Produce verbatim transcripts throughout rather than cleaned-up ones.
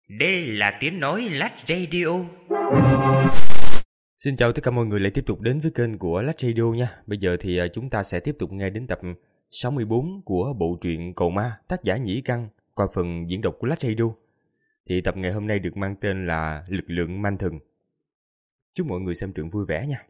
Đây là tiếng nói Lát Radio. Xin chào tất cả mọi người lại tiếp tục đến với kênh của Lát Radio nha. Bây giờ thì chúng ta sẽ tiếp tục nghe đến tập sáu mươi bốn của bộ truyện Cầu Ma, tác giả Nhĩ Căn, qua phần diễn đọc của Lát Radio. Thì tập ngày hôm nay được mang tên là Lực lượng Man Thần. Chúc mọi người xem truyện vui vẻ nha.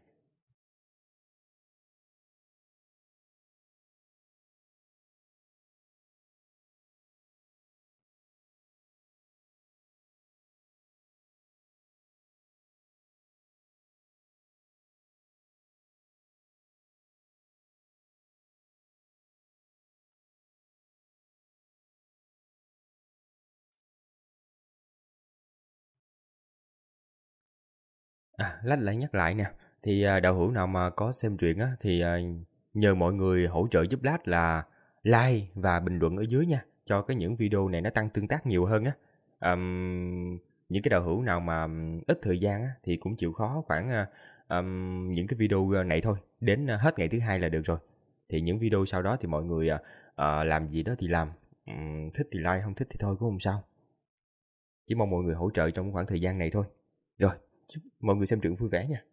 À, Lát lại nhắc lại nè. Thì đạo hữu nào mà có xem truyện á, thì nhờ mọi người hỗ trợ giúp Lát là like và bình luận ở dưới nha, cho cái những video này nó tăng tương tác nhiều hơn á. Um, những cái đạo hữu nào mà ít thời gian á, thì cũng chịu khó khoảng um, những cái video này thôi, đến hết ngày thứ hai là được rồi. Thì những video sau đó thì mọi người uh, làm gì đó thì làm, um, thích thì like, không thích thì thôi cũng không sao. Chỉ mong mọi người hỗ trợ trong khoảng thời gian này thôi. Rồi, chúc mọi người xem truyện vui vẻ nha.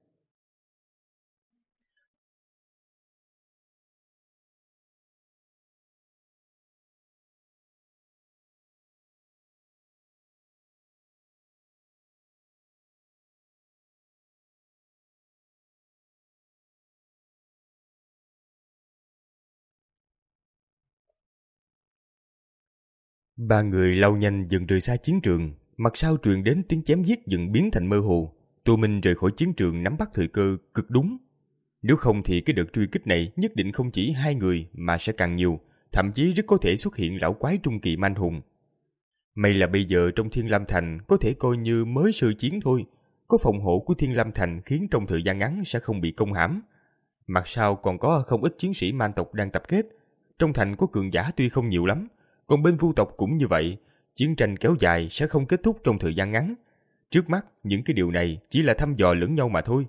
Ba người lao nhanh dần rời xa chiến trường, mặt sau truyền đến tiếng chém giết dần biến thành mơ hồ. Tô Minh rời khỏi chiến trường nắm bắt thời cơ cực đúng. Nếu không thì cái đợt truy kích này nhất định không chỉ hai người mà sẽ càng nhiều, thậm chí rất có thể xuất hiện lão quái trung kỳ man hùng. May là bây giờ trong Thiên Lam Thành có thể coi như mới sơ chiến thôi, có phòng hộ của Thiên Lam Thành khiến trong thời gian ngắn sẽ không bị công hãm. Mặt sau còn có không ít chiến sĩ man tộc đang tập kết, trong thành có cường giả tuy không nhiều lắm, còn bên vu tộc cũng như vậy, chiến tranh kéo dài sẽ không kết thúc trong thời gian ngắn. Trước mắt, những cái điều này chỉ là thăm dò lẫn nhau mà thôi.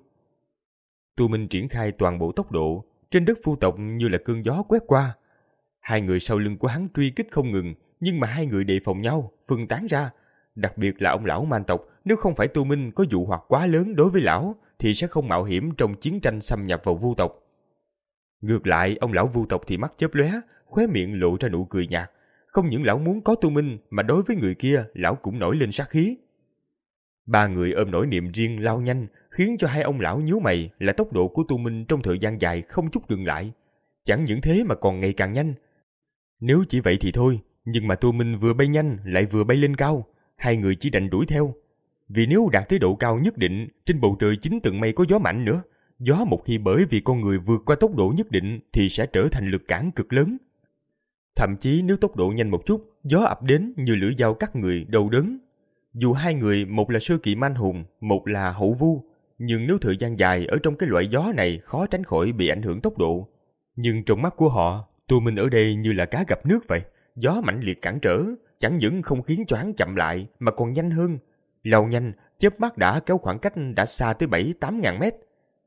Tu Minh triển khai toàn bộ tốc độ, trên đất vu tộc như là cơn gió quét qua. Hai người sau lưng của hắn truy kích không ngừng, nhưng mà hai người đề phòng nhau, phân tán ra. Đặc biệt là ông lão man tộc, nếu không phải Tu Minh có dụ hoặc quá lớn đối với lão, thì sẽ không mạo hiểm trong chiến tranh xâm nhập vào vu tộc. Ngược lại, ông lão vu tộc thì mắt chớp lóe, khóe miệng lộ ra nụ cười nhạt. Không những lão muốn có Tu Minh, mà đối với người kia, lão cũng nổi lên sát khí. Ba người ôm nỗi niệm riêng lao nhanh, khiến cho hai ông lão nhíu mày là tốc độ của Tu Minh trong thời gian dài không chút dừng lại. Chẳng những thế mà còn ngày càng nhanh. Nếu chỉ vậy thì thôi, nhưng mà Tu Minh vừa bay nhanh lại vừa bay lên cao, hai người chỉ đành đuổi theo. Vì nếu đạt tới độ cao nhất định, trên bầu trời chính tầng mây có gió mạnh nữa. Gió một khi bởi vì con người vượt qua tốc độ nhất định thì sẽ trở thành lực cản cực lớn. Thậm chí nếu tốc độ nhanh một chút, gió ập đến như lưỡi dao cắt người đau đớn. Dù hai người một là sơ kỵ man hùng, một là hậu vu, nhưng nếu thời gian dài ở trong cái loại gió này khó tránh khỏi bị ảnh hưởng tốc độ. Nhưng trong mắt của họ, Tu Minh ở đây như là cá gặp nước vậy. Gió mãnh liệt cản trở, chẳng những không khiến cho hắn chậm lại mà còn nhanh hơn. Lao nhanh, chớp mắt đã kéo khoảng cách đã xa tới bảy tám ngàn mét.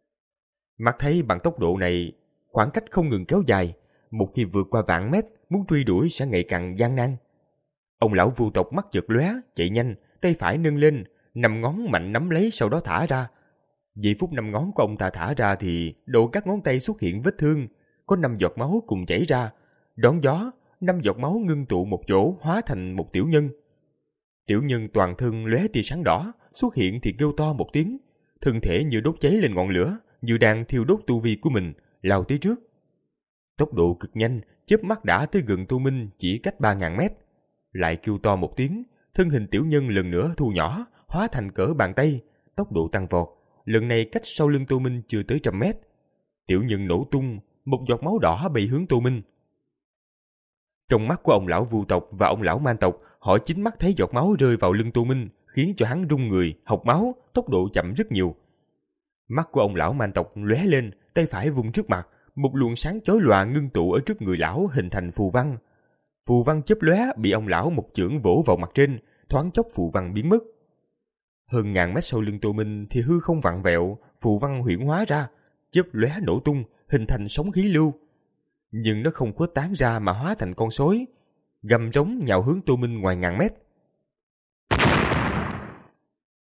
Mắt thấy bằng tốc độ này, khoảng cách không ngừng kéo dài. Một khi vượt qua vạn mét, muốn truy đuổi sẽ ngày càng gian nan. Ông lão vu tộc mắt chợt lóe, chạy nhanh, tay phải nâng lên, năm ngón mạnh nắm lấy sau đó thả ra. Giây phút năm ngón của ông ta thả ra thì độ các ngón tay xuất hiện vết thương, có năm giọt máu cùng chảy ra. Đón gió, năm giọt máu ngưng tụ một chỗ hóa thành một tiểu nhân. Tiểu nhân toàn thân lóe tia sáng đỏ, xuất hiện thì kêu to một tiếng, thân thể như đốt cháy lên ngọn lửa, như đang thiêu đốt tu vi của mình, lao tới trước. Tốc độ cực nhanh, chớp mắt đã tới gần Tu Minh chỉ cách ba ngàn mét. Lại kêu to một tiếng, thân hình tiểu nhân lần nữa thu nhỏ, hóa thành cỡ bàn tay, tốc độ tăng vọt, lần này cách sau lưng Tu Minh chưa tới trăm mét. Tiểu nhân nổ tung, một giọt máu đỏ bay hướng Tu Minh. Trong mắt của ông lão vu tộc và ông lão man tộc, họ chính mắt thấy giọt máu rơi vào lưng Tu Minh, khiến cho hắn rung người, hộc máu, tốc độ chậm rất nhiều. Mắt của ông lão man tộc lóe lên, tay phải vung trước mặt, một luồng sáng chói lòa ngưng tụ ở trước người lão hình thành phù văn. Phù văn chớp lóe bị ông lão một chưởng vỗ vào mặt trên, thoáng chốc phù văn biến mất. Hơn ngàn mét sau lưng Tô Minh thì hư không vặn vẹo, phù văn huyễn hóa ra, chớp lóe nổ tung, hình thành sóng khí lưu. Nhưng nó không khuếch tán ra mà hóa thành con sói, gầm rống nhào hướng Tô Minh ngoài ngàn mét.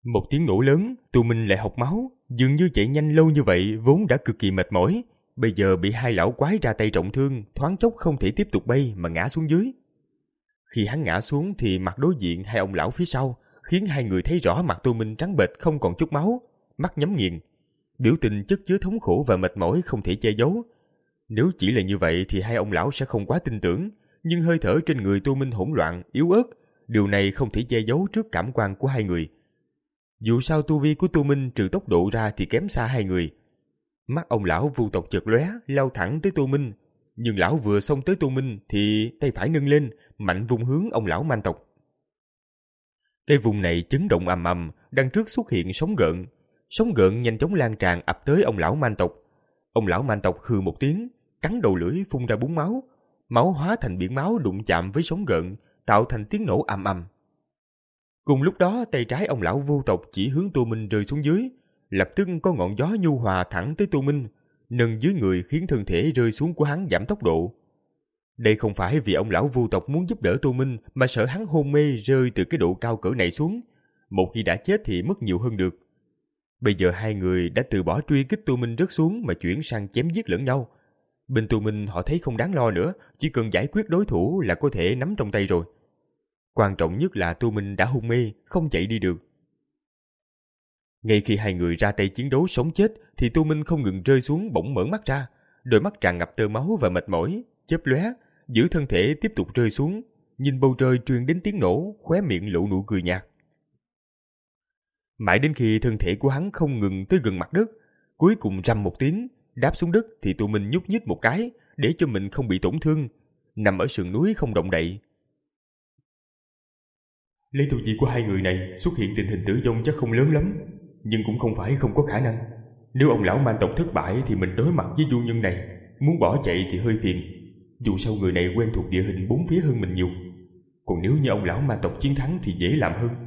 Một tiếng nổ lớn, Tu Minh lại hộc máu, dường như chạy nhanh lâu như vậy vốn đã cực kỳ mệt mỏi, bây giờ bị hai lão quái ra tay trọng thương, thoáng chốc không thể tiếp tục bay mà ngã xuống dưới. Khi hắn ngã xuống thì mặt đối diện hai ông lão phía sau, khiến hai người thấy rõ mặt Tu Minh trắng bệch không còn chút máu, mắt nhắm nghiền, biểu tình chất chứa thống khổ và mệt mỏi không thể che giấu. Nếu chỉ là như vậy thì hai ông lão sẽ không quá tin tưởng, nhưng hơi thở trên người Tu Minh hỗn loạn, yếu ớt, điều này không thể che giấu trước cảm quan của hai người. Dù sao tu vi của Tu Minh trừ tốc độ ra thì kém xa hai người. Mắt ông lão Vu tộc chợt lóe, lao thẳng tới Tu Minh, nhưng lão vừa xông tới Tu Minh thì tay phải nâng lên, mạnh vung hướng ông lão man tộc. Cái vùng này chấn động ầm ầm, đằng trước xuất hiện sóng gợn, sóng gợn nhanh chóng lan tràn ập tới ông lão man tộc. Ông lão man tộc hừ một tiếng, cắn đầu lưỡi phun ra búng máu, máu hóa thành biển máu đụng chạm với sóng gợn, tạo thành tiếng nổ ầm ầm. Cùng lúc đó, tay trái ông lão Vu tộc chỉ hướng Tu Minh rơi xuống dưới, lập tức có ngọn gió nhu hòa thẳng tới Tu Minh, nâng dưới người khiến thân thể rơi xuống của hắn giảm tốc độ. Đây không phải vì ông lão Vu tộc muốn giúp đỡ Tu Minh, mà sợ hắn hôn mê rơi từ cái độ cao cỡ này xuống, một khi đã chết thì mất nhiều hơn được. Bây giờ hai người đã từ bỏ truy kích Tu Minh rớt xuống mà chuyển sang chém giết lẫn nhau. Bên Tu Minh họ thấy không đáng lo nữa, chỉ cần giải quyết đối thủ là có thể nắm trong tay rồi. Quan trọng nhất là Tu Minh đã hôn mê, không chạy đi được. Ngay khi hai người ra tay chiến đấu sống chết thì Tu Minh không ngừng rơi xuống, bỗng mở mắt ra, đôi mắt tràn ngập tơ máu và mệt mỏi, chớp lóe, giữ thân thể tiếp tục rơi xuống, nhìn bầu trời truyền đến tiếng nổ, khóe miệng lộ nụ cười nhạt. Mãi đến khi thân thể của hắn không ngừng tới gần mặt đất, cuối cùng rầm một tiếng, đáp xuống đất thì Tu Minh nhúc nhích một cái để cho mình không bị tổn thương, nằm ở sườn núi không động đậy. Lấy tu vi của hai người này, xuất hiện tình hình tử vong chắc không lớn lắm, nhưng cũng không phải không có khả năng. Nếu ông lão man tộc thất bại thì mình đối mặt với du nhân này, muốn bỏ chạy thì hơi phiền. Dù sao người này quen thuộc địa hình bốn phía hơn mình nhiều. Còn nếu như ông lão man tộc chiến thắng thì dễ làm hơn.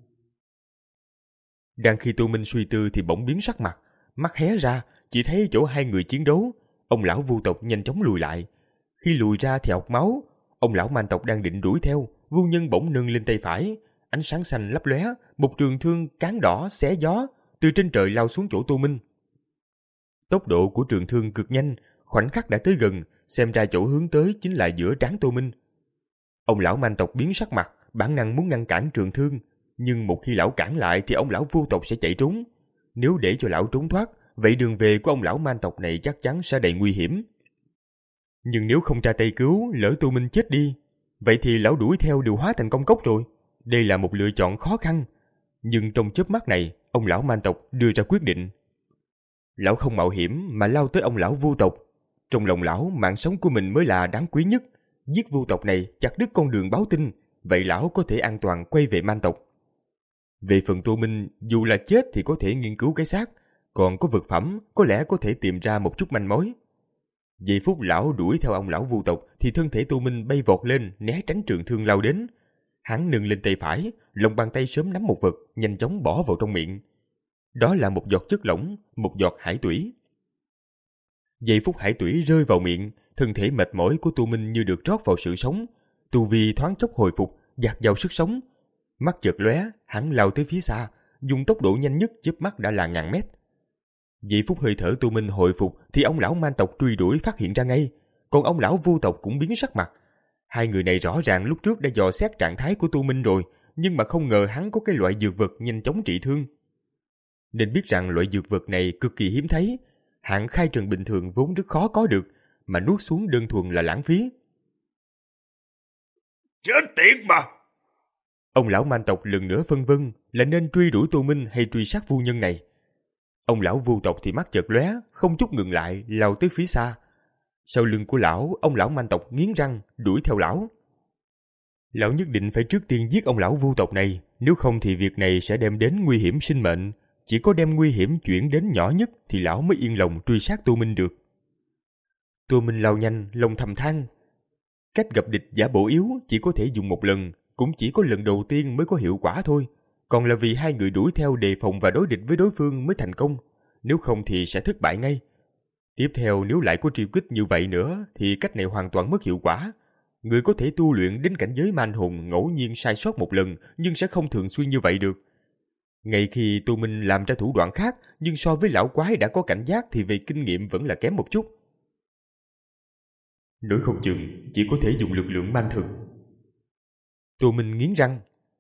Đang khi Tu Minh suy tư thì bỗng biến sắc mặt, mắt hé ra, chỉ thấy chỗ hai người chiến đấu, ông lão Vu tộc nhanh chóng lùi lại. Khi lùi ra thì học máu, ông lão man tộc đang định đuổi theo, Vu nhân bỗng nâng lên tay phải, ánh sáng xanh lấp lóe, một trường thương cán đỏ xé gió từ trên trời lao xuống chỗ Tu Minh. Tốc độ của trường thương cực nhanh, khoảnh khắc đã tới gần, xem ra chỗ hướng tới chính là giữa trán Tu Minh. Ông lão man tộc biến sắc mặt, bản năng muốn ngăn cản trường thương, nhưng một khi lão cản lại thì ông lão Vu tộc sẽ chạy trốn. Nếu để cho lão trốn thoát, vậy đường về của ông lão man tộc này chắc chắn sẽ đầy nguy hiểm. Nhưng nếu không ra tay cứu, lỡ Tu Minh chết đi, vậy thì lão đuổi theo đều hóa thành công cốc rồi. Đây là một lựa chọn khó khăn. Nhưng trong chớp mắt này, ông lão man tộc đưa ra quyết định. Lão không mạo hiểm mà lao tới ông lão Vu tộc. Trong lòng lão, mạng sống của mình mới là đáng quý nhất. Giết Vu tộc này, chặt đứt con đường báo tin, vậy lão có thể an toàn quay về man tộc. Về phần Tu Minh, dù là chết thì có thể nghiên cứu cái xác, còn có vật phẩm, có lẽ có thể tìm ra một chút manh mối. Giây phút lão đuổi theo ông lão Vu tộc thì thân thể Tu Minh bay vọt lên, né tránh trường thương lao đến. Hắn nâng lên tay phải, lòng bàn tay sớm nắm một vật, nhanh chóng bỏ vào trong miệng. Đó là một giọt chất lỏng, một giọt hải tủy. Giây phút hải tủy rơi vào miệng, thân thể mệt mỏi của Tu Minh như được rót vào sự sống. Tu vi thoáng chốc hồi phục, dạt vào sức sống. Mắt chợt lóe, hắn lao tới phía xa, dùng tốc độ nhanh nhất chớp mắt đã là ngàn mét. Giây phút hơi thở Tu Minh hồi phục thì ông lão man tộc truy đuổi phát hiện ra ngay, còn ông lão Vu tộc cũng biến sắc mặt. Hai người này rõ ràng lúc trước đã dò xét trạng thái của Tu Minh rồi, nhưng mà không ngờ hắn có cái loại dược vật nhanh chóng trị thương. Nên biết rằng loại dược vật này cực kỳ hiếm thấy, hạng khai trần bình thường vốn rất khó có được, mà nuốt xuống đơn thuần là lãng phí. Chết tiệt mà! Ông lão man tộc lần nữa phân vân là nên truy đuổi Tu Minh hay truy sát Vu nhân này. Ông lão Vu tộc thì mắt chợt lóe, không chút ngừng lại, lao tới phía xa. Sau lưng của lão, ông lão man tộc nghiến răng, đuổi theo lão. Lão nhất định phải trước tiên giết ông lão Vu tộc này, nếu không thì việc này sẽ đem đến nguy hiểm sinh mệnh. Chỉ có đem nguy hiểm chuyển đến nhỏ nhất thì lão mới yên lòng truy sát Tu Minh được. Tu Minh lao nhanh, lòng thầm than. Cách gặp địch giả bộ yếu chỉ có thể dùng một lần, cũng chỉ có lần đầu tiên mới có hiệu quả thôi. Còn là vì hai người đuổi theo đề phòng và đối địch với đối phương mới thành công, nếu không thì sẽ thất bại ngay. Tiếp theo nếu lại có triều kích như vậy nữa thì cách này hoàn toàn mất hiệu quả. Người có thể tu luyện đến cảnh giới man hồn ngẫu nhiên sai sót một lần nhưng sẽ không thường xuyên như vậy được. Ngay khi Tô Minh làm ra thủ đoạn khác, nhưng so với lão quái đã có cảnh giác thì về kinh nghiệm vẫn là kém một chút. Nói không chừng chỉ có thể dùng lực lượng man thực. Tô Minh nghiến răng.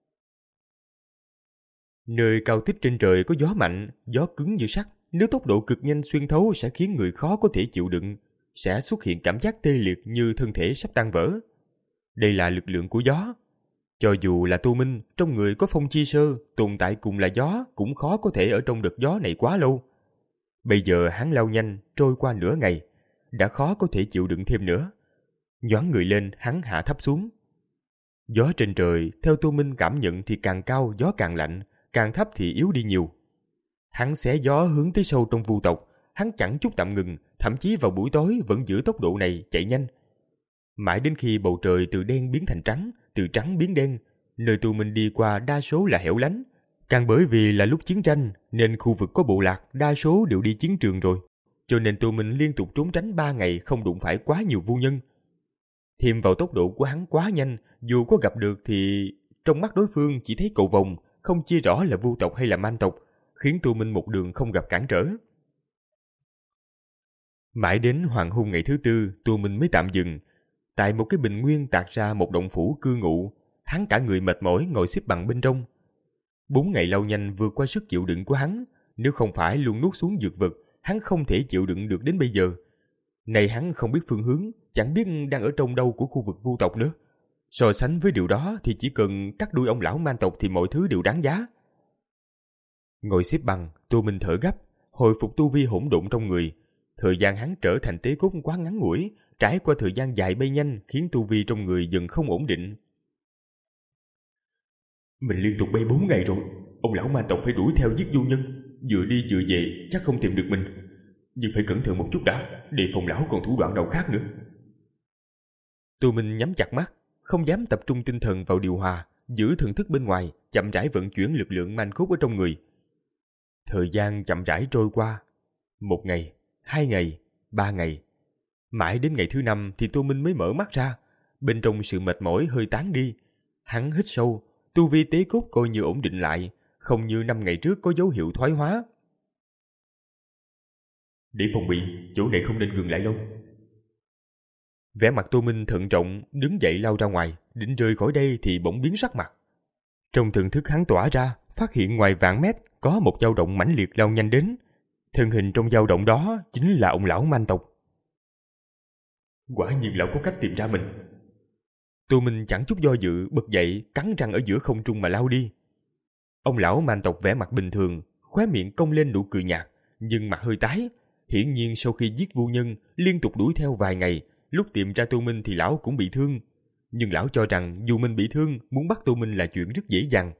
Nơi cao tích trên trời có gió mạnh, gió cứng như sắt. Nếu tốc độ cực nhanh xuyên thấu sẽ khiến người khó có thể chịu đựng, sẽ xuất hiện cảm giác tê liệt như thân thể sắp tan vỡ. Đây là lực lượng của gió. Cho dù là Tô Minh, trong người có phong chi sơ, tồn tại cùng là gió, cũng khó có thể ở trong đợt gió này quá lâu. Bây giờ hắn lao nhanh, trôi qua nửa ngày, đã khó có thể chịu đựng thêm nữa. Nhoáng người lên, hắn hạ thấp xuống. Gió trên trời, theo Tô Minh cảm nhận thì càng cao gió càng lạnh, càng thấp thì yếu đi nhiều. Hắn xé gió hướng tới sâu trong vu tộc, hắn chẳng chút tạm ngừng, thậm chí vào buổi tối vẫn giữ tốc độ này chạy nhanh. Mãi đến khi bầu trời từ đen biến thành trắng, từ trắng biến đen, nơi Tô Minh đi qua đa số là hẻo lánh. Càng bởi vì là lúc chiến tranh nên khu vực có bộ lạc đa số đều đi chiến trường rồi, cho nên Tô Minh liên tục trốn tránh ba ngày không đụng phải quá nhiều vu nhân. Thêm vào tốc độ của hắn quá nhanh, dù có gặp được thì trong mắt đối phương chỉ thấy cầu vồng, không chia rõ là vu tộc hay là man tộc, khiến Tô Minh một đường không gặp cản trở. Mãi đến hoàng hôn ngày thứ tư, Tô Minh mới tạm dừng. Tại một cái bình nguyên tạc ra một động phủ cư ngụ, hắn cả người mệt mỏi ngồi xếp bằng bên trong. Bốn ngày lao nhanh vượt qua sức chịu đựng của hắn, nếu không phải luôn nuốt xuống dược vật, hắn không thể chịu đựng được đến bây giờ. Này hắn không biết phương hướng, chẳng biết đang ở trong đâu của khu vực vu tộc nữa. So sánh với điều đó thì chỉ cần cắt đuôi ông lão man tộc thì mọi thứ đều đáng giá. Ngồi xếp bằng, Tô Minh thở gấp, hồi phục tu vi hỗn độn trong người. Thời gian hắn trở thành tế cốt quá ngắn ngủi, trải qua thời gian dài bay nhanh khiến tu vi trong người dần không ổn định. Mình liên tục bay bốn ngày rồi, ông lão man tộc phải đuổi theo giết du nhân, vừa đi vừa về chắc không tìm được mình. Nhưng phải cẩn thận một chút đã, đề phòng lão còn thủ đoạn nào khác nữa. Tô Minh nhắm chặt mắt, không dám tập trung tinh thần vào điều hòa, giữ thần thức bên ngoài, chậm rãi vận chuyển lực lượng man cốt ở trong người. Thời gian chậm rãi trôi qua, một ngày, hai ngày, ba ngày. Mãi đến ngày thứ năm thì Tô Minh mới mở mắt ra, bên trong sự mệt mỏi hơi tán đi. Hắn hít sâu, tu vi tế cốt coi như ổn định lại, không như năm ngày trước có dấu hiệu thoái hóa. Để phòng bị, chỗ này không nên dừng lại lâu. Vẻ mặt Tô Minh thận trọng, đứng dậy lao ra ngoài, định rời khỏi đây thì bỗng biến sắc mặt. Trong thần thức hắn tỏa ra, phát hiện ngoài vạn mét có một dao động mãnh liệt lao nhanh đến. Thân hình trong dao động đó chính là ông lão man tộc. Quả nhiên lão có cách tìm ra mình. Tô Minh chẳng chút do dự, bật dậy, cắn răng ở giữa không trung mà lao đi. Ông lão man tộc vẻ mặt bình thường, khóe miệng cong lên nụ cười nhạt, nhưng mặt hơi tái. Hiển nhiên sau khi giết vu nhân, liên tục đuổi theo vài ngày, lúc tìm ra Tô Minh thì lão cũng bị thương. Nhưng lão cho rằng dù mình bị thương, muốn bắt Tô Minh là chuyện rất dễ dàng.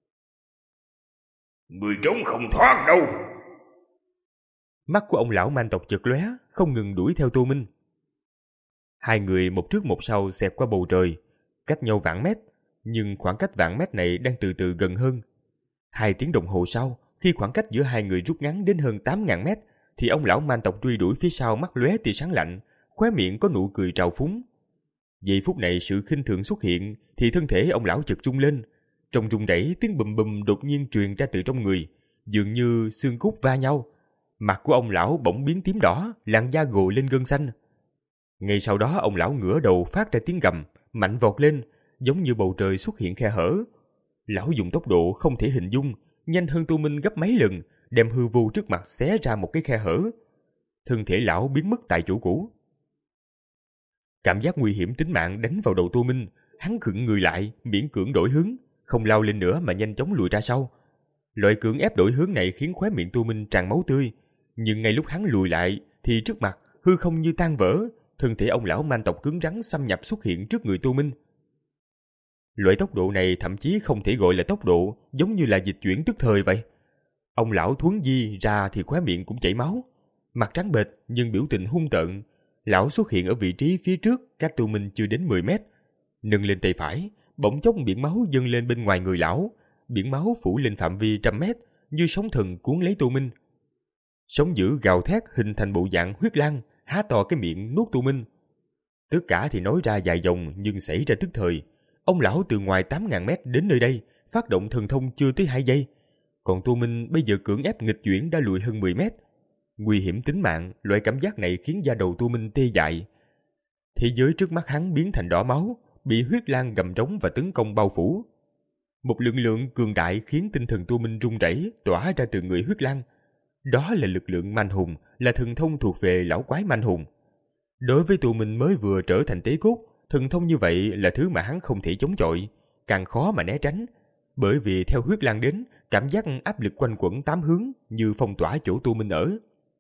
Người trốn không thoát đâu. Mắt của ông lão man tộc chợt lóe, không ngừng đuổi theo Tô Minh. Hai người một trước một sau xẹt qua bầu trời, cách nhau vạn mét, nhưng khoảng cách vạn mét này đang từ từ gần hơn. Hai tiếng đồng hồ sau, khi khoảng cách giữa hai người rút ngắn đến hơn tám nghìn mét, thì ông lão man tộc truy đuổi phía sau mắt lóe tia sáng lạnh, khóe miệng có nụ cười trào phúng. Giây phút này sự khinh thường xuất hiện, thì thân thể ông lão chợt rung lên. Trong rung rẩy, tiếng bùm bùm đột nhiên truyền ra từ trong người, dường như xương cốt va nhau. Mặt của ông lão bỗng biến tím đỏ, làn da gồ lên gân xanh. Ngay sau đó ông lão ngửa đầu phát ra tiếng gầm, mạnh vọt lên, giống như bầu trời xuất hiện khe hở. Lão dùng tốc độ không thể hình dung, nhanh hơn Tô Minh gấp mấy lần, đem hư vô trước mặt xé ra một cái khe hở. Thân thể lão biến mất tại chỗ cũ. Cảm giác nguy hiểm tính mạng đánh vào đầu Tô Minh, hắn khựng người lại, miễn cưỡng đổi hướng, không lao lên nữa mà nhanh chóng lùi ra sau. Loại cưỡng ép đổi hướng này khiến khóe miệng Tô Minh tràn máu tươi, nhưng ngay lúc hắn lùi lại thì trước mặt hư không như tan vỡ, thân thể ông lão man tộc cứng rắn xâm nhập xuất hiện trước người Tô Minh. Loại tốc độ này thậm chí không thể gọi là tốc độ, giống như là dịch chuyển tức thời vậy. Ông lão thuấn di ra thì khóe miệng cũng chảy máu, mặt trắng bệch nhưng biểu tình hung tợn. Lão xuất hiện ở vị trí phía trước cách Tô Minh chưa đến mười mét, nâng lên tay phải, bỗng chốc biển máu dâng lên bên ngoài người lão, biển máu phủ lên phạm vi trăm mét, như sóng thần cuốn lấy Tô Minh. Sóng dữ gào thét hình thành bộ dạng huyết lang, há to cái miệng nuốt Tô Minh. Tất cả thì nói ra dài dòng nhưng xảy ra tức thời. Ông lão từ ngoài tám nghìn mét đến nơi đây, phát động thần thông chưa tới hai giây. còn Tô Minh bây giờ cưỡng ép nghịch chuyển đã lùi hơn mười mét. Nguy hiểm tính mạng, loại cảm giác này khiến da đầu Tô Minh tê dại. Thế giới trước mắt hắn biến thành đỏ máu, bị huyết lang gầm rống và tấn công bao phủ. Một lực lượng cường đại khiến tinh thần Tô Minh run rẩy, tỏa ra từ người huyết lang. Đó là lực lượng manh hùng, là thần thông thuộc về lão quái manh hùng. Đối với Tô Minh mới vừa trở thành tế cốt, thần thông như vậy là thứ mà hắn không thể chống chọi, càng khó mà né tránh. Bởi vì theo huyết lang đến, cảm giác áp lực quanh quẩn tám hướng như phong tỏa chỗ Tô Minh ở.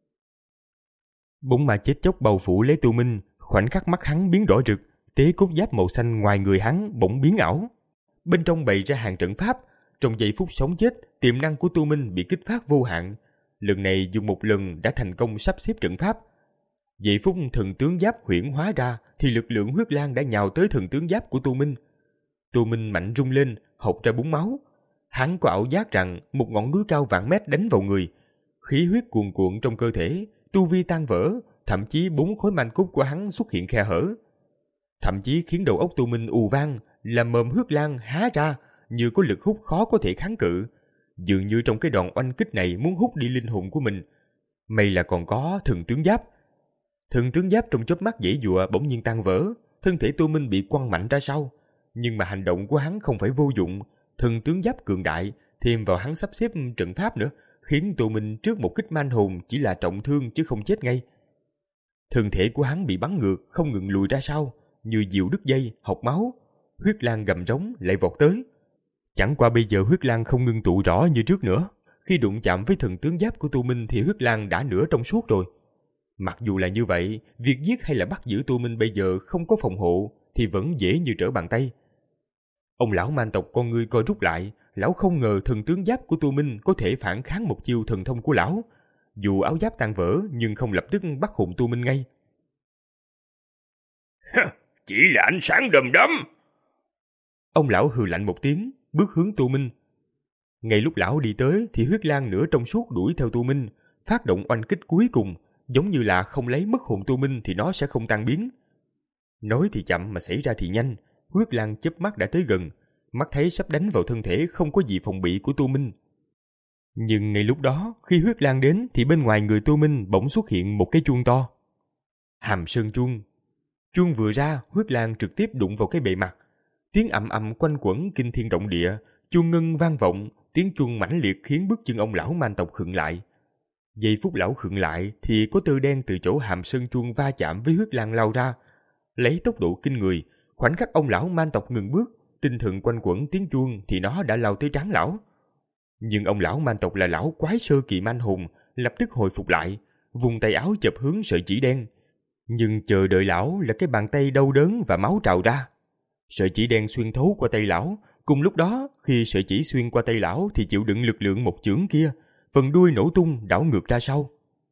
Bóng ma chết chóc bao phủ lấy Tô Minh, khoảnh khắc mắt hắn biến đỏ rực, tế cốt giáp màu xanh ngoài người hắn bỗng biến ảo. Bên trong bày ra hàng trận pháp, trong giây phút sống chết, tiềm năng của Tô Minh bị kích phát vô hạn. Lần này dùng một lần đã thành công sắp xếp trận pháp. Giây phút thần tướng giáp huyễn hóa ra thì lực lượng huyết lang đã nhào tới thần tướng giáp của Tô Minh. Tô Minh mạnh rung lên, hộc ra búng máu. Hắn có ảo giác rằng một ngọn núi cao vạn mét đánh vào người. Khí huyết cuồn cuộn trong cơ thể, tu vi tan vỡ, thậm chí bốn khối manh cốt của hắn xuất hiện khe hở. Thậm chí khiến đầu óc Tô Minh ù vang, làm mồm huyết lang há ra như có lực hút khó có thể kháng cự. Dường như trong cái đòn oanh kích này muốn hút đi linh hồn của mình. May là còn có thần tướng giáp. Thần tướng giáp trong chớp mắt dãy dụa bỗng nhiên tan vỡ, thân thể Tô Minh bị quăng mạnh ra sau. Nhưng mà hành động của hắn không phải vô dụng, thần tướng giáp cường đại, thêm vào hắn sắp xếp trận pháp nữa, khiến Tô Minh trước một kích man hồn chỉ là trọng thương chứ không chết ngay. Thân thể của hắn bị bắn ngược, không ngừng lùi ra sau, như diều đứt dây, hộc máu. Huyết lang gầm rống lại vọt tới. Chẳng qua bây giờ huyết lang không ngưng tụ rõ như trước nữa. Khi đụng chạm với thần tướng giáp của Tô Minh thì huyết lang đã nửa trong suốt rồi. Mặc dù là như vậy, việc giết hay là bắt giữ Tô Minh bây giờ không có phòng hộ thì vẫn dễ như trở bàn tay. Ông lão man tộc con ngươi co rút lại, lão không ngờ thần tướng giáp của Tô Minh có thể phản kháng một chiêu thần thông của lão. Dù áo giáp tan vỡ nhưng không lập tức bắt hồn Tô Minh ngay. Chỉ là ánh sáng đom đóm. Ông lão hừ lạnh một tiếng, bước hướng Tô Minh. Ngay lúc lão đi tới thì huyết lang nửa trong suốt đuổi theo Tô Minh, phát động oanh kích cuối cùng, giống như là không lấy mất hồn Tô Minh thì nó sẽ không tan biến. Nói thì chậm mà xảy ra thì nhanh, huyết lang chớp mắt đã tới gần, mắt thấy sắp đánh vào thân thể không có gì phòng bị của Tô Minh. Nhưng ngay lúc đó, khi huyết lang đến thì bên ngoài người Tô Minh bỗng xuất hiện một cái chuông to. Hàm Sơn chuông. Chuông vừa ra, huyết lang trực tiếp đụng vào cái bề mặt. Tiếng ầm ầm quanh quẩn kinh thiên động địa, chuông ngân vang vọng, tiếng chuông mãnh liệt khiến bước chân ông lão man tộc khựng lại. Giây phút lão khựng lại thì có tơ đen từ chỗ hàm sơn chuông va chạm với huyết lang lao ra. Lấy tốc độ kinh người, khoảnh khắc ông lão man tộc ngừng bước, tinh thần quanh quẩn tiếng chuông thì nó đã lao tới trán lão. Nhưng ông lão man tộc là lão quái sơ kỳ manh hùng, lập tức hồi phục lại, vùng tay áo chộp hướng sợi chỉ đen. Nhưng chờ đợi lão là cái bàn tay đau đớn và máu trào ra. Sợi chỉ đen xuyên thấu qua tay lão, cùng lúc đó khi sợi chỉ xuyên qua tay lão thì chịu đựng lực lượng một chưởng kia, phần đuôi nổ tung đảo ngược ra sau.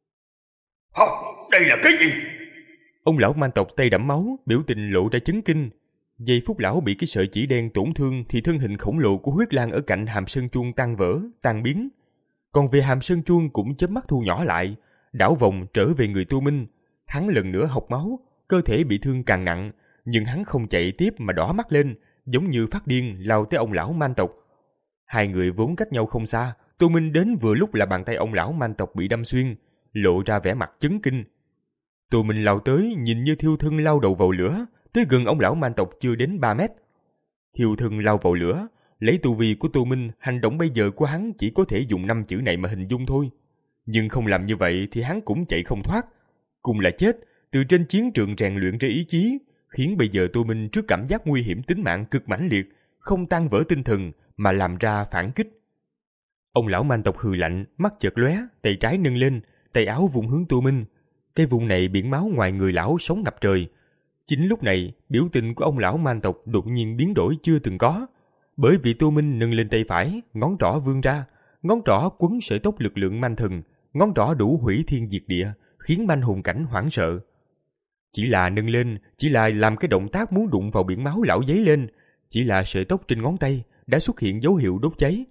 Hả? Đây là cái gì? Ông lão man tộc tay đẫm máu, biểu tình lộ ra chấn kinh. Giây phút lão bị cái sợi chỉ đen tổn thương thì thân hình khổng lồ của huyết lang ở cạnh hàm sơn chuông tan vỡ, tan biến. Còn về hàm sơn chuông cũng chớp mắt thu nhỏ lại, đảo vòng trở về người Tô Minh. Hắn lần nữa hộc máu, cơ thể bị thương càng nặng, nhưng hắn không chạy tiếp mà đỏ mắt lên, giống như phát điên lao tới ông lão man tộc. Hai người vốn cách nhau không xa, Tô Minh đến vừa lúc là bàn tay ông lão man tộc bị đâm xuyên, lộ ra vẻ mặt chấn kinh. Tô Minh lao tới, nhìn như thiêu thân lao đầu vào lửa, tới gần ông lão man tộc chưa đến ba mét. Thiêu thân lao vào lửa, lấy tu vi của Tô Minh, hành động bây giờ của hắn chỉ có thể dùng năm chữ này mà hình dung thôi. Nhưng không làm như vậy thì hắn cũng chạy không thoát. Cùng là chết, từ trên chiến trường rèn luyện ra ý chí, khiến bây giờ Tô Minh trước cảm giác nguy hiểm tính mạng cực mãnh liệt, không tan vỡ tinh thần mà làm ra phản kích. Ông lão man tộc hừ lạnh, mắt chợt lóe, tay trái nâng lên, tay áo vùng hướng Tô Minh. Cái vùng này biển máu ngoài người lão sóng ngập trời. Chính lúc này, biểu tình của ông lão man tộc đột nhiên biến đổi chưa từng có, bởi vì Tô Minh nâng lên tay phải, ngón trỏ vươn ra, ngón trỏ quấn sợi tóc lực lượng manh thần, ngón trỏ đủ hủy thiên diệt địa, khiến manh hồn cảnh hoảng sợ. Chỉ là nâng lên, chỉ là làm cái động tác muốn đụng vào biển máu lão dấy lên, chỉ là sợi tóc trên ngón tay đã xuất hiện dấu hiệu đốt cháy.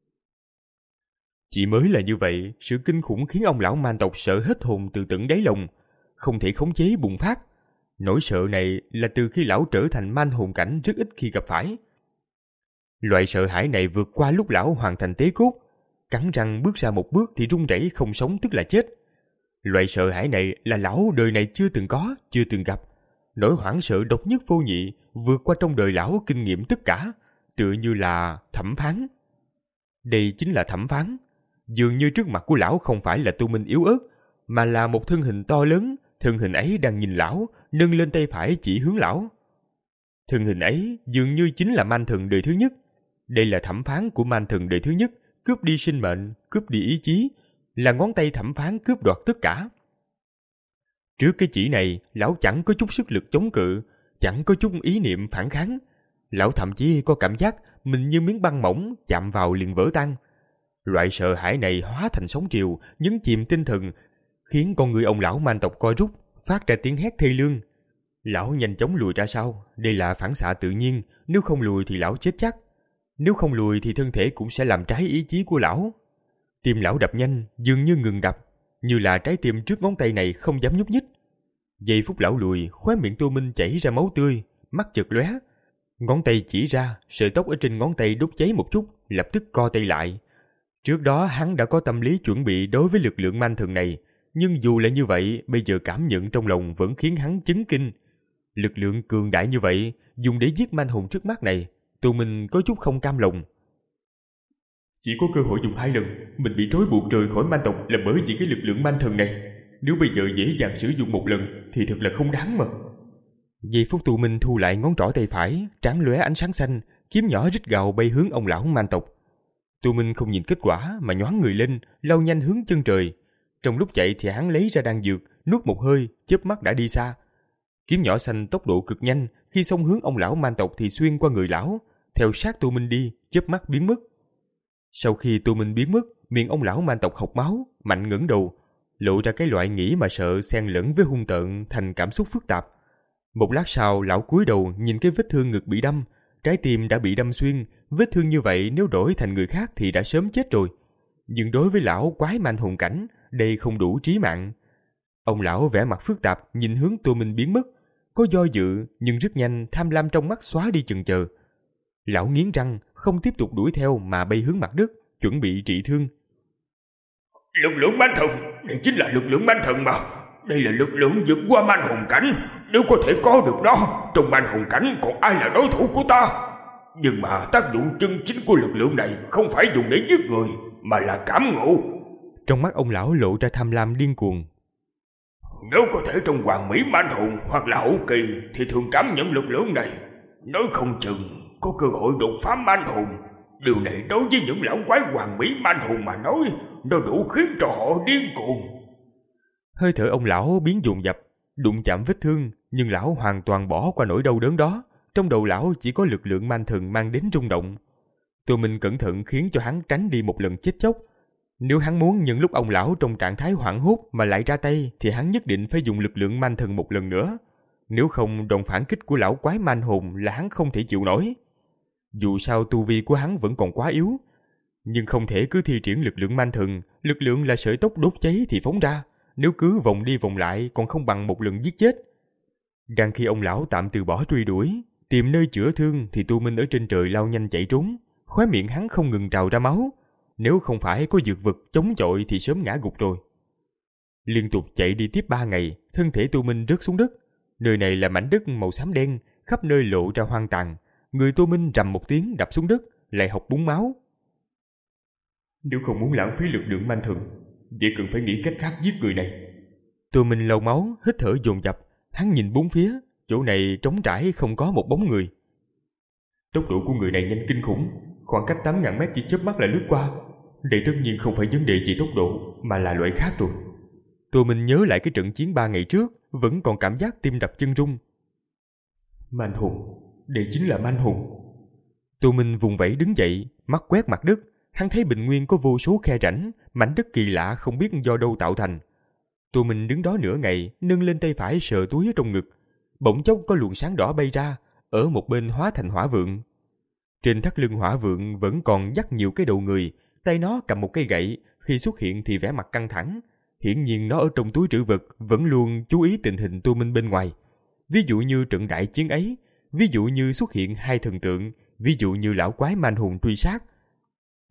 Chỉ mới là như vậy, sự kinh khủng khiến ông lão man tộc sợ hết hồn từ tận đáy lòng, không thể khống chế bùng phát. Nỗi sợ này là từ khi lão trở thành man hồn cảnh rất ít khi gặp phải. Loại sợ hãi này vượt qua lúc lão hoàn thành tế cốt. cắn răng bước ra một bước thì run rẩy không sống tức là chết. Loại sợ hãi này là lão đời này chưa từng có, chưa từng gặp. Nỗi hoảng sợ độc nhất vô nhị vượt qua trong đời lão kinh nghiệm tất cả, tựa như là thẩm phán. Đây chính là thẩm phán. Dường như trước mặt của lão không phải là Tu Minh yếu ớt, mà là một thân hình to lớn. Thân hình ấy đang nhìn lão, nâng lên tay phải chỉ hướng lão. Thân hình ấy dường như chính là man thần đời thứ nhất. Đây là thẩm phán của man thần đời thứ nhất, cướp đi sinh mệnh, cướp đi ý chí, là ngón tay thẩm phán cướp đoạt tất cả. Trước cái chỉ này, lão chẳng có chút sức lực chống cự, chẳng có chút ý niệm phản kháng. Lão thậm chí có cảm giác mình như miếng băng mỏng chạm vào liền vỡ tan. Loại sợ hãi này hóa thành sóng triều, nhấn chìm tinh thần, khiến con người ông lão man tộc co rút, phát ra tiếng hét thê lương. Lão nhanh chóng lùi ra sau, đây là phản xạ tự nhiên, nếu không lùi thì lão chết chắc. Nếu không lùi thì thân thể cũng sẽ làm trái ý chí của lão. Tim lão đập nhanh, dường như ngừng đập, như là trái tim trước ngón tay này không dám nhúc nhích. Giây phút lão lùi, khóe miệng Tô Minh chảy ra máu tươi, mắt chợt lóe. Ngón tay chỉ ra, sợi tóc ở trên ngón tay đốt cháy một chút, lập tức co tay lại. Trước đó hắn đã có tâm lý chuẩn bị đối với lực lượng man thần này, nhưng dù là như vậy, bây giờ cảm nhận trong lòng vẫn khiến hắn chấn kinh. Lực lượng cường đại như vậy, dùng để giết man hồn trước mắt này, Tô Minh có chút không cam lòng. Chỉ có cơ hội dùng hai lần, mình bị trói buộc rời khỏi man tộc là bởi vì cái lực lượng man thần này. Nếu bây giờ dễ dàng sử dụng một lần thì thật là không đáng mà. Giây phút Tô Minh thu lại ngón trỏ tay phải, trán lóe ánh sáng xanh, kiếm nhỏ rít gào bay hướng ông lão man tộc. Tô Minh không nhìn kết quả mà nhoáng người lên, lao nhanh hướng chân trời. Trong lúc chạy thì hắn lấy ra đan dược, nuốt một hơi, chớp mắt đã đi xa. Kiếm nhỏ xanh tốc độ cực nhanh, khi xông hướng ông lão man tộc thì xuyên qua người lão, theo sát Tô Minh đi, chớp mắt biến mất. Sau khi Tô Minh biến mất, miệng ông lão man tộc hộc máu, mạnh ngẩng đầu, lộ ra cái loại nghĩ mà sợ xen lẫn với hung tợn thành cảm xúc phức tạp. Một lát sau, lão cúi đầu nhìn cái vết thương ngực bị đâm, trái tim đã bị đâm xuyên, vết thương như vậy nếu đổi thành người khác thì đã sớm chết rồi. Nhưng đối với lão quái man hồn cảnh, đây không đủ trí mạng. Ông lão vẻ mặt phức tạp nhìn hướng Tô Minh biến mất, có do dự nhưng rất nhanh tham lam trong mắt xóa đi chần chờ. Lão nghiến răng, không tiếp tục đuổi theo mà bay hướng mặt đất, chuẩn bị trị thương. Lực lượng man thần, đây chính là lực lượng man thần mà. Đây là lực lượng vượt qua man hồn cảnh. Nếu có thể có được nó, trong man hồn cảnh còn ai là đối thủ của ta? Nhưng mà tác dụng chân chính của lực lượng này không phải dùng để giết người, mà là cảm ngộ. Trong mắt ông lão lộ ra tham lam điên cuồng. Nếu có thể trong hoàng mỹ man hồn hoặc là hậu kỳ thì thường cảm nhận lực lượng này. Nói không chừng có cơ hội đột phá man hồn. Điều này đối với những lão quái hoàng mỹ man hồn mà nói, nó đủ khiến cho họ điên cuồng. Hơi thở ông lão biến dồn dập, đụng chạm vết thương, nhưng lão hoàn toàn bỏ qua nỗi đau đớn đó. Trong đầu lão chỉ có lực lượng man thần mang đến rung động. Tô Minh cẩn thận khiến cho hắn tránh đi một lần chết chóc. Nếu hắn muốn những lúc ông lão trong trạng thái hoảng hốt mà lại ra tay thì hắn nhất định phải dùng lực lượng man thần một lần nữa. Nếu không, đòn phản kích của lão quái man hồn là hắn không thể chịu nổi. Dù sao tu vi của hắn vẫn còn quá yếu, nhưng không thể cứ thi triển lực lượng man thần. Lực lượng là sợi tóc đốt cháy thì phóng ra, nếu cứ vòng đi vòng lại còn không bằng một lần giết chết. Đang khi ông lão tạm từ bỏ truy đuổi, tìm nơi chữa thương thì Tu Minh ở trên trời lao nhanh chạy trốn, khóe miệng hắn không ngừng trào ra máu. Nếu không phải có dược vật chống chọi thì sớm ngã gục rồi. Liên tục chạy đi tiếp ba ngày, thân thể Tu Minh rớt xuống đất. Nơi này là mảnh đất màu xám đen, khắp nơi lộ ra hoang tàn. Người Tô Minh rầm một tiếng đập xuống đất, lại học búng máu. Nếu không muốn lãng phí lực lượng man thần, vậy cần phải nghĩ cách khác giết người này. Tô Minh lau máu, hít thở dồn dập. Hắn nhìn bốn phía, chỗ này trống trải không có một bóng người. Tốc độ của người này nhanh kinh khủng, khoảng cách tám ngàn mét chỉ chớp mắt là lướt qua. Đây tất nhiên không phải vấn đề về tốc độ, mà là loại khác rồi. Tô Minh nhớ lại cái trận chiến ba ngày trước, vẫn còn cảm giác tim đập chân rung. Man hồn, đây chính là man hồn. Tô Minh vùng vẫy đứng dậy, mắt quét mặt đất. Hắn thấy bình nguyên có vô số khe rãnh, mảnh đất kỳ lạ không biết do đâu tạo thành. Tô Minh đứng đó nửa ngày, nâng lên tay phải sờ túi ở trong ngực. Bỗng chốc có luồng sáng đỏ bay ra, ở một bên hóa thành hỏa vượng. Trên thắt lưng hỏa vượng vẫn còn dắt nhiều cái đầu người, tay nó cầm một cây gậy, khi xuất hiện thì vẻ mặt căng thẳng. Hiển nhiên nó ở trong túi trữ vật vẫn luôn chú ý tình hình Tô Minh bên ngoài. Ví dụ như trận đại chiến ấy, ví dụ như xuất hiện hai thần tượng, ví dụ như lão quái man hồn truy sát.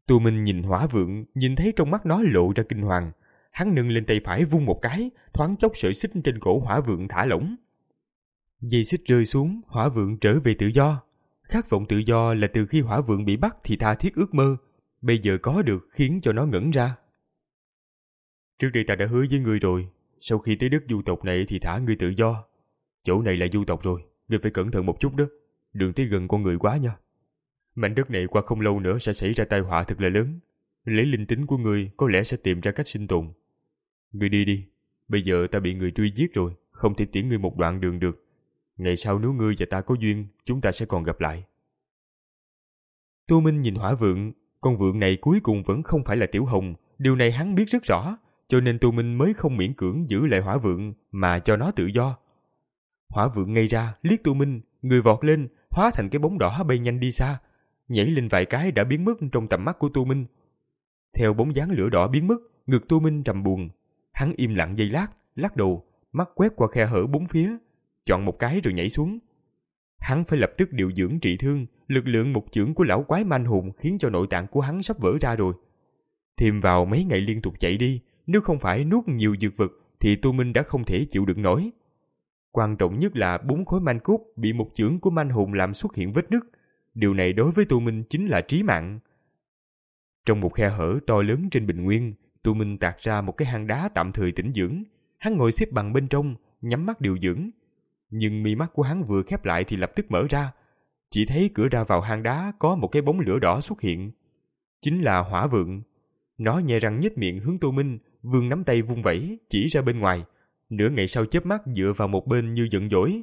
Tô Minh nhìn hỏa vượng, nhìn thấy trong mắt nó lộ ra kinh hoàng. Hắn nâng lên tay phải vung một cái, thoáng chốc sợi xích trên cổ hỏa vượng thả lỏng. Dây xích rơi xuống, hỏa vượng trở về tự do. Khát vọng tự do là từ khi hỏa vượng bị bắt thì tha thiết ước mơ, bây giờ có được khiến cho nó ngẩn ra. Trước đây ta đã hứa với ngươi rồi, sau khi tới đất du tộc này thì thả ngươi tự do. Chỗ này là du tộc rồi, ngươi phải cẩn thận một chút đó, đừng tới gần con người quá nha. Mảnh đất này qua không lâu nữa sẽ xảy ra tai họa thật là lớn. Lấy linh tính của ngươi có lẽ sẽ tìm ra cách sinh tồn. Ngươi đi đi, bây giờ ta bị người truy giết rồi, không thể tiễn ngươi một đoạn đường được. Ngày sau nếu ngươi và ta có duyên, chúng ta sẽ còn gặp lại. Tô Minh nhìn hỏa vượng, con vượng này cuối cùng vẫn không phải là Tiểu Hồng, điều này hắn biết rất rõ, cho nên Tô Minh mới không miễn cưỡng giữ lại hỏa vượng mà cho nó tự do. Hỏa vượng ngây ra, liếc Tô Minh, người vọt lên, hóa thành cái bóng đỏ bay nhanh đi xa, nhảy lên vài cái đã biến mất trong tầm mắt của Tô Minh. Theo bóng dáng lửa đỏ biến mất, ngực Tô Minh trầm buồn, hắn im lặng giây lát, lắc đầu, mắt quét qua khe hở bốn phía, chọn một cái rồi nhảy xuống. Hắn phải lập tức điều dưỡng trị thương, lực lượng một chưởng của lão quái manh hồn khiến cho nội tạng của hắn sắp vỡ ra rồi. Thêm vào mấy ngày liên tục chạy đi, nếu không phải nuốt nhiều dược vật thì Tô Minh đã không thể chịu đựng nổi. Quan trọng nhất là bốn khối manh cốt bị một chưởng của manh hồn làm xuất hiện vết nứt. Điều này đối với Tô Minh chính là trí mạng. Trong một khe hở to lớn trên bình nguyên, Tô Minh tạc ra một cái hang đá tạm thời tĩnh dưỡng. Hắn ngồi xếp bằng bên trong, nhắm mắt điều dưỡng. Nhưng mi mắt của hắn vừa khép lại thì lập tức mở ra. Chỉ thấy cửa ra vào hang đá có một cái bóng lửa đỏ xuất hiện. Chính là hỏa vượng. Nó nhe răng nhếch miệng hướng Tô Minh, vươn nắm tay vung vẩy, chỉ ra bên ngoài. Nửa ngày sau chớp mắt dựa vào một bên như giận dỗi.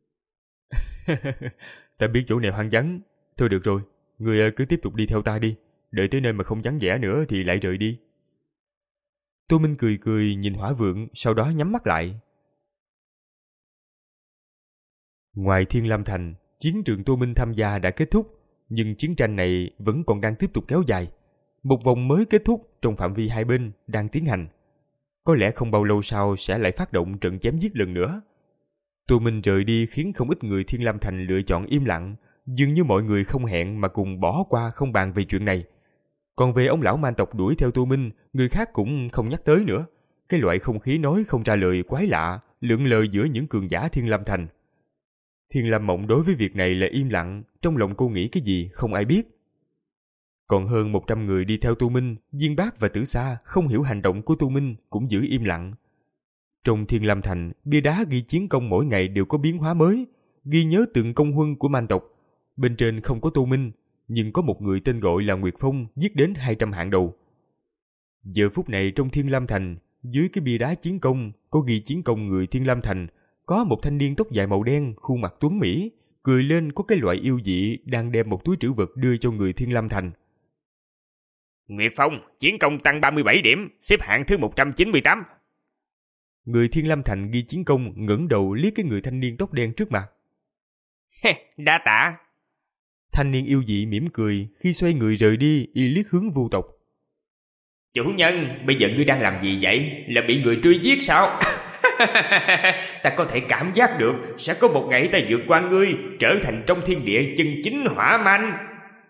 Ta biết chỗ này hoang vắng. Thôi được rồi, ngươi cứ tiếp tục đi theo ta đi. Đợi tới nơi mà không vắng vẻ nữa thì lại rời đi. Tô Minh cười cười nhìn hỏa vượng, sau đó nhắm mắt lại. Ngoài Thiên Lam Thành, chiến trường Tô Minh tham gia đã kết thúc, nhưng chiến tranh này vẫn còn đang tiếp tục kéo dài. Một vòng mới kết thúc trong phạm vi hai bên đang tiến hành. Có lẽ không bao lâu sau sẽ lại phát động trận chém giết lần nữa. Tô Minh rời đi khiến không ít người Thiên Lam Thành lựa chọn im lặng, dường như mọi người không hẹn mà cùng bỏ qua không bàn về chuyện này. Còn về ông lão man tộc đuổi theo Tô Minh, người khác cũng không nhắc tới nữa. Cái loại không khí nói không ra lời quái lạ, lượn lờ giữa những cường giả Thiên Lam Thành. Thiên Lam Mộng đối với việc này là im lặng, trong lòng cô nghĩ cái gì không ai biết. Còn hơn một trăm người đi theo Tô Minh, Diên Bác và Tử Sa không hiểu hành động của Tô Minh cũng giữ im lặng. Trong Thiên Lam Thành, bia đá ghi chiến công mỗi ngày đều có biến hóa mới, ghi nhớ từng công huân của man tộc. Bên trên không có Tô Minh, nhưng có một người tên gọi là Nguyệt Phong giết đến hai trăm hạng đầu. Giờ phút này trong Thiên Lam Thành, dưới cái bia đá chiến công có ghi chiến công người Thiên Lam Thành, có một thanh niên tóc dài màu đen, khuôn mặt tuấn mỹ, cười lên có cái loại yêu dị đang đem một túi trữ vật đưa cho người Thiên Lam Thành. Nguyệt Phong, chiến công tăng ba mươi bảy điểm, xếp hạng thứ một trăm chín mươi tám. Người Thiên Lam Thành ghi chiến công ngẩng đầu liếc cái người thanh niên tóc đen trước mặt. Đa tạ. Thanh niên yêu dị mỉm cười, khi xoay người rời đi, y liếc hướng Vu tộc. Chủ nhân, bây giờ ngươi đang làm gì vậy? Là bị người truy giết sao? Ta có thể cảm giác được sẽ có một ngày ta vượt qua ngươi, trở thành trong thiên địa chân chính hỏa manh.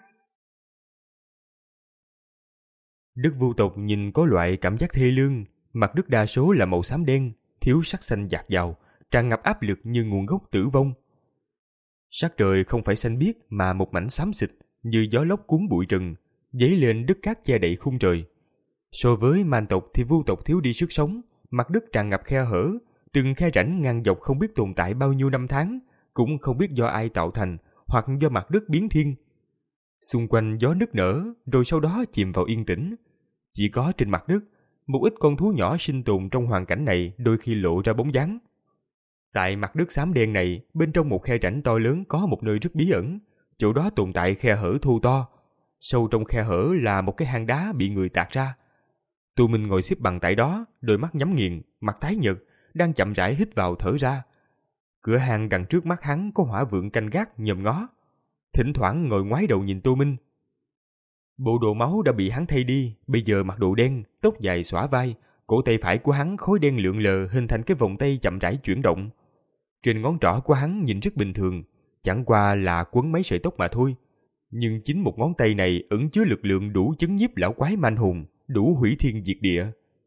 Đất Vu tộc nhìn có loại cảm giác thê lương, mặt đất đa số là màu xám đen, thiếu sắc xanh dạt dào, tràn ngập áp lực như nguồn gốc tử vong. Sắc trời không phải xanh biếc mà một mảnh xám xịt như gió lốc cuốn bụi rừng, dấy lên đất cát che đậy khung trời. So với man tộc thì Vu tộc thiếu đi sức sống, mặt đất tràn ngập khe hở, từng khe rãnh ngang dọc không biết tồn tại bao nhiêu năm tháng, cũng không biết do ai tạo thành hoặc do mặt đất biến thiên. Xung quanh gió nức nở, rồi sau đó chìm vào yên tĩnh. Chỉ có trên mặt đất, một ít con thú nhỏ sinh tồn trong hoàn cảnh này đôi khi lộ ra bóng dáng. Tại mặt đất xám đen này, bên trong một khe rãnh to lớn có một nơi rất bí ẩn, chỗ đó tồn tại khe hở thô to. Sâu trong khe hở là một cái hang đá bị người tạc ra. Tô Minh ngồi xếp bằng tại đó, đôi mắt nhắm nghiền, mặt tái nhợt, đang chậm rãi hít vào thở ra. Cửa hang đằng trước mắt hắn có hỏa vượng canh gác nhòm ngó, thỉnh thoảng ngồi ngoái đầu nhìn Tô Minh. Bộ đồ máu đã bị hắn thay đi, bây giờ mặc đồ đen, tóc dài xõa vai, cổ tay phải của hắn khối đen lượn lờ hình thành cái vòng tay chậm rãi chuyển động. Trên ngón trỏ của hắn nhìn rất bình thường, chẳng qua là quấn mấy sợi tóc mà thôi. Nhưng chính một ngón tay này ẩn chứa lực lượng đủ chấn nhiếp lão quái manh hùng, đủ hủy thiên diệt địa.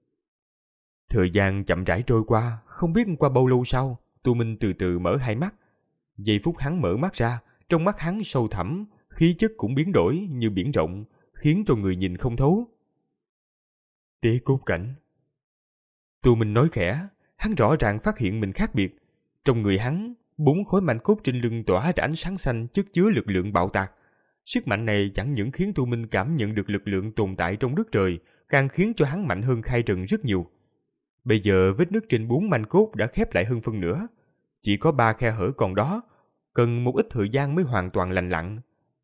Thời gian chậm rãi trôi qua, không biết qua bao lâu sau, Tu Minh từ từ mở hai mắt. Giây phút hắn mở mắt ra, trong mắt hắn sâu thẳm, khí chất cũng biến đổi như biển rộng, khiến cho người nhìn không thấu. Tế cốt cảnh. Tu Minh nói khẽ, hắn rõ ràng phát hiện mình khác biệt. Trong người hắn, bốn khối mảnh cốt trên lưng tỏa ra ánh sáng xanh chất chứa lực lượng bạo tạc. Sức mạnh này chẳng những khiến Tu Minh cảm nhận được lực lượng tồn tại trong đất trời, càng khiến cho hắn mạnh hơn Khai Trần rất nhiều. Bây giờ vết nứt trên bốn mảnh cốt đã khép lại hơn phân nửa, chỉ có ba khe hở còn đó, cần một ít thời gian mới hoàn toàn lành lặn.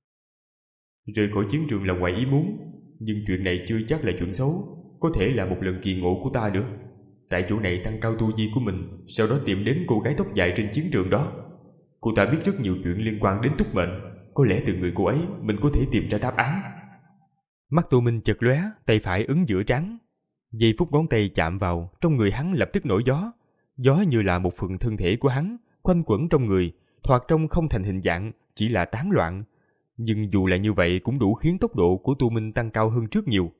Rời khỏi chiến trường là ngoài ý muốn, nhưng chuyện này chưa chắc là chuyện xấu, có thể là một lần kỳ ngộ của ta nữa. Tại chỗ này tăng cao tu vi của mình, sau đó tìm đến cô gái tóc dài trên chiến trường đó. Cô ta biết rất nhiều chuyện liên quan đến túc mệnh, có lẽ từ người cô ấy mình có thể tìm ra đáp án. Mắt Tô Minh chợt lóe, tay phải ấn giữa trán. Giây phút ngón tay chạm vào, trong người hắn lập tức nổi gió. Gió như là một phần thân thể của hắn, quanh quẩn trong người, thoạt trông không thành hình dạng, chỉ là tán loạn. Nhưng dù là như vậy cũng đủ khiến tốc độ của Tô Minh tăng cao hơn trước nhiều.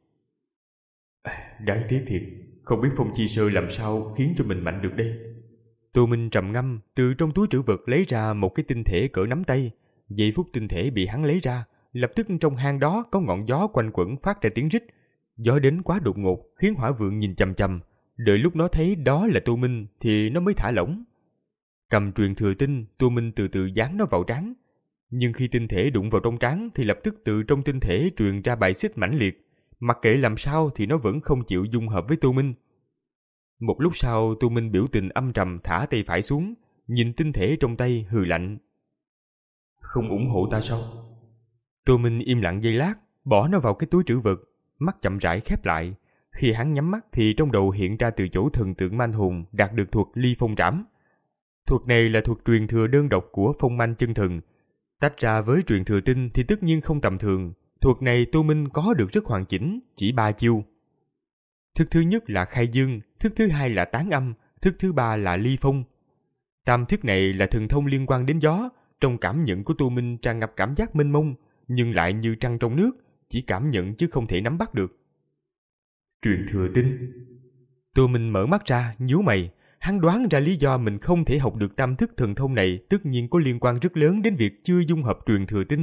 Đáng tiếc thiệt, không biết Phong Chi Sơ làm sao khiến cho mình mạnh được đây. Tô Minh trầm ngâm, từ trong túi trữ vật lấy ra một cái tinh thể cỡ nắm tay. Giây phút tinh thể bị hắn lấy ra, lập tức trong hang đó có ngọn gió quanh quẩn phát ra tiếng rít. Gió đến quá đột ngột, khiến Hỏa Vượng nhìn chằm chằm. Đợi lúc nó thấy đó là Tô Minh thì nó mới thả lỏng. Cầm truyền thừa tinh, Tô Minh từ từ dán nó vào trán. Nhưng khi tinh thể đụng vào trong trán thì lập tức từ trong tinh thể truyền ra bài xích mãnh liệt. Mặc kệ làm sao thì nó vẫn không chịu dung hợp với Tô Minh. Một lúc sau, Tô Minh biểu tình âm trầm thả tay phải xuống, nhìn tinh thể trong tay hừ lạnh. Không ủng hộ ta sao? Tô Minh im lặng giây lát, bỏ nó vào cái túi trữ vật, mắt chậm rãi khép lại. Khi hắn nhắm mắt thì trong đầu hiện ra từ chỗ thần tượng manh hùng đạt được thuật ly phong trảm. Thuật này là thuật truyền thừa đơn độc của phong manh chân thần. Tách ra với truyền thừa tinh thì tất nhiên không tầm thường. Thuật này Tô Minh có được rất hoàn chỉnh, chỉ ba chiêu. Thức thứ nhất là khai dương, thức thứ hai là tán âm, thức thứ ba là ly phong. Tam thức này là thần thông liên quan đến gió. Trong cảm nhận của Tô Minh tràn ngập cảm giác mênh mông, nhưng lại như trăng trong nước, chỉ cảm nhận chứ không thể nắm bắt được. Truyền thừa tinh. Tô Minh mở mắt ra, nhíu mày. Hắn đoán ra lý do mình không thể học được tam thức thần thông này tất nhiên có liên quan rất lớn đến việc chưa dung hợp truyền thừa tinh.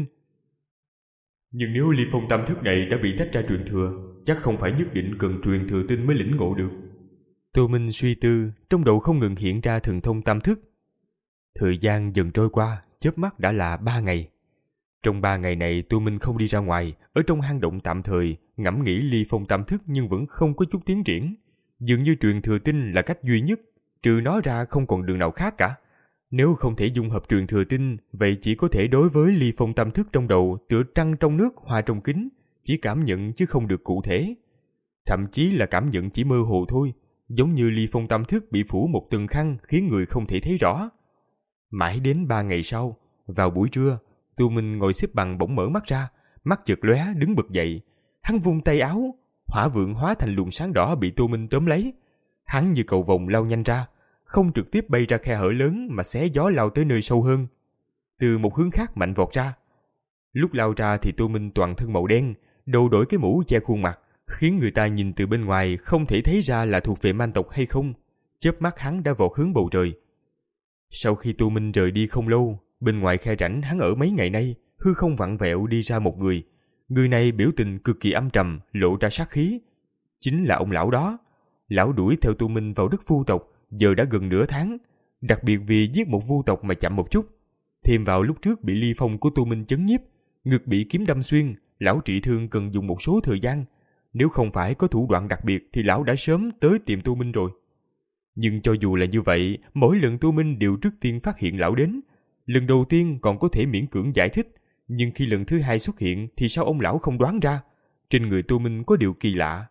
Nhưng nếu ly phong tam thức này đã bị tách ra truyền thừa, chắc không phải nhất định cần truyền thừa tinh mới lĩnh ngộ được. Tô Minh suy tư, trong đầu không ngừng hiện ra thần thông tam thức. Thời gian dần trôi qua, chớp mắt đã là ba ngày. Trong ba ngày này Tô Minh không đi ra ngoài, ở trong hang động tạm thời, ngẫm nghĩ ly phong tam thức nhưng vẫn không có chút tiến triển. Dường như truyền thừa tinh là cách duy nhất, trừ nó ra không còn đường nào khác cả. Nếu không thể dung hợp truyền thừa tinh, vậy chỉ có thể đối với ly phong tam thức trong đầu tựa trăng trong nước hoa trong kính, chỉ cảm nhận chứ không được cụ thể. Thậm chí là cảm nhận chỉ mơ hồ thôi, giống như ly phong tam thức bị phủ một tầng khăn khiến người không thể thấy rõ. Mãi đến ba ngày sau, vào buổi trưa, Tô Minh ngồi xếp bằng bỗng mở mắt ra, mắt chợt lóe đứng bật dậy. Hắn vung tay áo, Hỏa Vượng hóa thành luồng sáng đỏ bị Tô Minh tóm lấy. Hắn như cầu vồng lao nhanh ra, không trực tiếp bay ra khe hở lớn mà xé gió lao tới nơi sâu hơn. Từ một hướng khác mạnh vọt ra. Lúc lao ra thì Tô Minh toàn thân màu đen, đầu đổi cái mũ che khuôn mặt, khiến người ta nhìn từ bên ngoài không thể thấy ra là thuộc về man tộc hay không. Chớp mắt hắn đã vọt hướng bầu trời. Sau khi Tô Minh rời đi không lâu, bên ngoài khe rãnh hắn ở mấy ngày nay, hư không vặn vẹo đi ra một người. Người này biểu tình cực kỳ âm trầm, lộ ra sát khí. Chính là ông lão đó. Lão đuổi theo Tô Minh vào đất vu tộc, giờ đã gần nửa tháng. Đặc biệt vì giết một vu tộc mà chậm một chút. Thêm vào lúc trước bị ly phong của Tô Minh chấn nhiếp, ngực bị kiếm đâm xuyên, lão trị thương cần dùng một số thời gian. Nếu không phải có thủ đoạn đặc biệt thì lão đã sớm tới tìm Tô Minh rồi. Nhưng cho dù là như vậy, mỗi lần Tô Minh đều trước tiên phát hiện lão đến. Lần đầu tiên còn có thể miễn cưỡng giải thích, nhưng khi lần thứ hai xuất hiện thì sao ông lão không đoán ra? Trên người Tô Minh có điều kỳ lạ.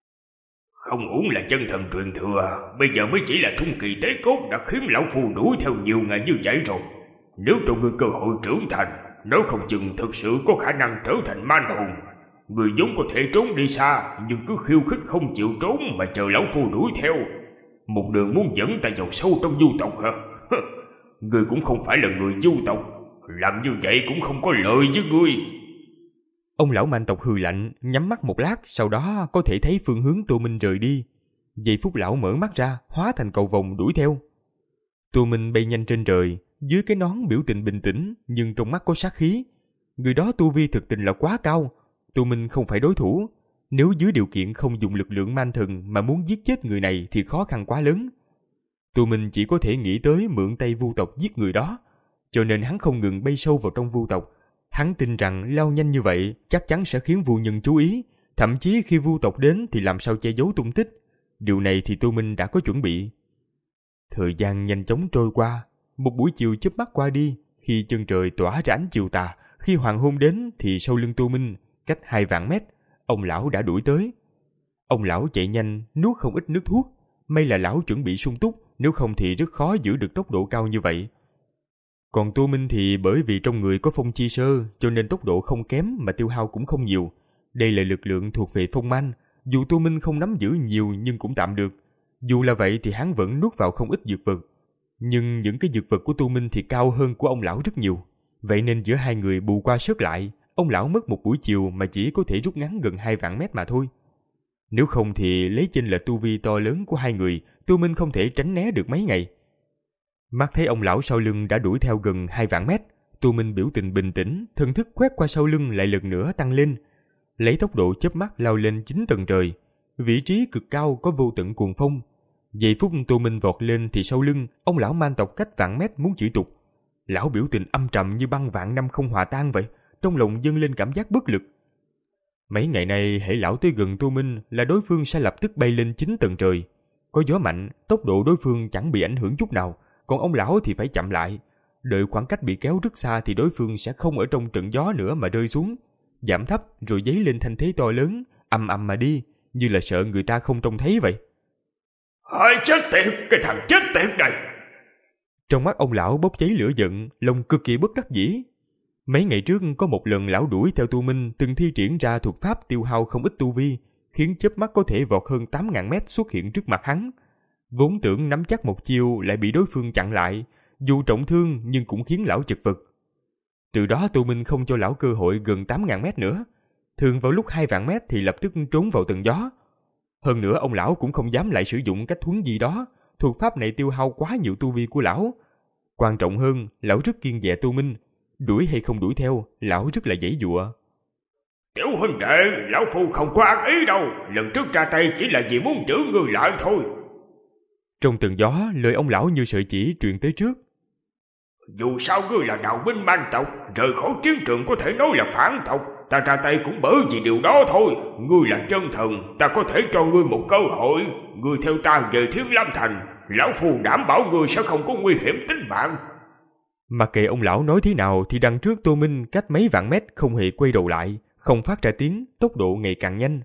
Không uổng là chân thần truyền thừa, bây giờ mới chỉ là thung kỳ tế cốt đã khiến lão phu đuổi theo nhiều ngày như vậy rồi. Nếu cho ngươi cơ hội trưởng thành, nếu không chừng thực sự có khả năng trở thành man hùng. Người vốn có thể trốn đi xa, nhưng cứ khiêu khích không chịu trốn mà chờ lão phu đuổi theo. Một đường muốn dẫn ta vào sâu trong du tộc hả? Ngươi cũng không phải là người du tộc, làm như vậy cũng không có lợi với ngươi. Ông lão man tộc hừ lạnh, nhắm mắt một lát, sau đó có thể thấy phương hướng Tô Minh rời đi. Giây phút lão mở mắt ra, hóa thành cầu vồng đuổi theo. Tô Minh bay nhanh trên trời, dưới cái nón biểu tình bình tĩnh, nhưng trong mắt có sát khí. Người đó tu vi thực tình là quá cao, Tô Minh không phải đối thủ. Nếu dưới điều kiện không dùng lực lượng man thần mà muốn giết chết người này thì khó khăn quá lớn. Tô Minh chỉ có thể nghĩ tới mượn tay vu tộc giết người đó, cho nên hắn không ngừng bay sâu vào trong vu tộc. Hắn tin rằng lao nhanh như vậy chắc chắn sẽ khiến vu nhân chú ý, thậm chí khi vu tộc đến thì làm sao che giấu tung tích. Điều này thì Tô Minh đã có chuẩn bị. Thời gian nhanh chóng trôi qua, một buổi chiều chớp mắt qua đi, khi chân trời tỏa ra ánh chiều tà, khi hoàng hôn đến thì sau lưng Tô Minh, cách hai vạn mét, ông lão đã đuổi tới. Ông lão chạy nhanh, nuốt không ít nước thuốc, may là lão chuẩn bị sung túc, nếu không thì rất khó giữ được tốc độ cao như vậy. Còn Tô Minh thì bởi vì trong người có phong chi sơ, cho nên tốc độ không kém mà tiêu hao cũng không nhiều. Đây là lực lượng thuộc về phong man, dù Tô Minh không nắm giữ nhiều nhưng cũng tạm được. Dù là vậy thì hắn vẫn nuốt vào không ít dược vật. Nhưng những cái dược vật của Tô Minh thì cao hơn của ông lão rất nhiều. Vậy nên giữa hai người bù qua sớt lại, ông lão mất một buổi chiều mà chỉ có thể rút ngắn gần hai vạn mét mà thôi. Nếu không thì lấy chênh lệch tu vi to lớn của hai người, Tô Minh không thể tránh né được mấy ngày. Mắt thấy ông lão sau lưng đã đuổi theo gần hai vạn mét, Tô Minh biểu tình bình tĩnh, thần thức quét qua sau lưng lại lần nữa tăng lên, lấy tốc độ chớp mắt lao lên chín tầng trời. Vị trí cực cao có vô tận cuồng phong. Giây phút Tô Minh vọt lên thì sau lưng ông lão man tộc cách vạn mét muốn chửi tục. Lão biểu tình âm trầm như băng vạn năm không hòa tan vậy, trong lòng dâng lên cảm giác bất lực. Mấy ngày nay hễ lão tới gần Tô Minh là đối phương sẽ lập tức bay lên chín tầng trời. Có gió mạnh, tốc độ đối phương chẳng bị ảnh hưởng chút nào, còn ông lão thì phải chậm lại. Đợi khoảng cách bị kéo rất xa thì đối phương sẽ không ở trong trận gió nữa mà rơi xuống, giảm thấp rồi giấy lên thanh thế to lớn, ầm ầm mà đi, như là sợ người ta không trông thấy vậy. Hãy chết tiệt, cái thằng chết tiệt này! Trong mắt ông lão bốc cháy lửa giận, lòng cực kỳ bất đắc dĩ. Mấy ngày trước có một lần lão đuổi theo Tô Minh từng thi triển ra thuật pháp tiêu hao không ít tu vi, khiến chớp mắt có thể vọt hơn tám ngàn mét xuất hiện trước mặt hắn. Vốn tưởng nắm chắc một chiêu lại bị đối phương chặn lại, dù trọng thương nhưng cũng khiến lão chật vật. Từ đó Tô Minh không cho lão cơ hội gần tám ngàn mét nữa. Thường vào lúc hai vạn mét thì lập tức trốn vào tầng gió. Hơn nữa ông lão cũng không dám lại sử dụng cách thuấn gì đó, thuật pháp này tiêu hao quá nhiều tu vi của lão. Quan trọng hơn, lão rất kiêng dè Tô Minh, đuổi hay không đuổi theo, lão rất là giãy giụa. Tiểu huynh đệ, lão phu không có ác ý đâu, lần trước ra tay chỉ là vì muốn giữ người lại thôi. Trong tầng gió, lời ông lão như sợi chỉ truyền tới trước. Dù sao ngươi là đạo binh man tộc, rời khỏi chiến trường có thể nói là phản tộc. Ta ra tay cũng bởi vì điều đó thôi. Ngươi là chân thần, ta có thể cho ngươi một cơ hội. Ngươi theo ta về Thiên Lam Thành, lão phu đảm bảo ngươi sẽ không có nguy hiểm tính mạng. Mặc kệ ông lão nói thế nào thì đằng trước Tô Minh cách mấy vạn mét không hề quay đầu lại, không phát ra tiếng, tốc độ ngày càng nhanh.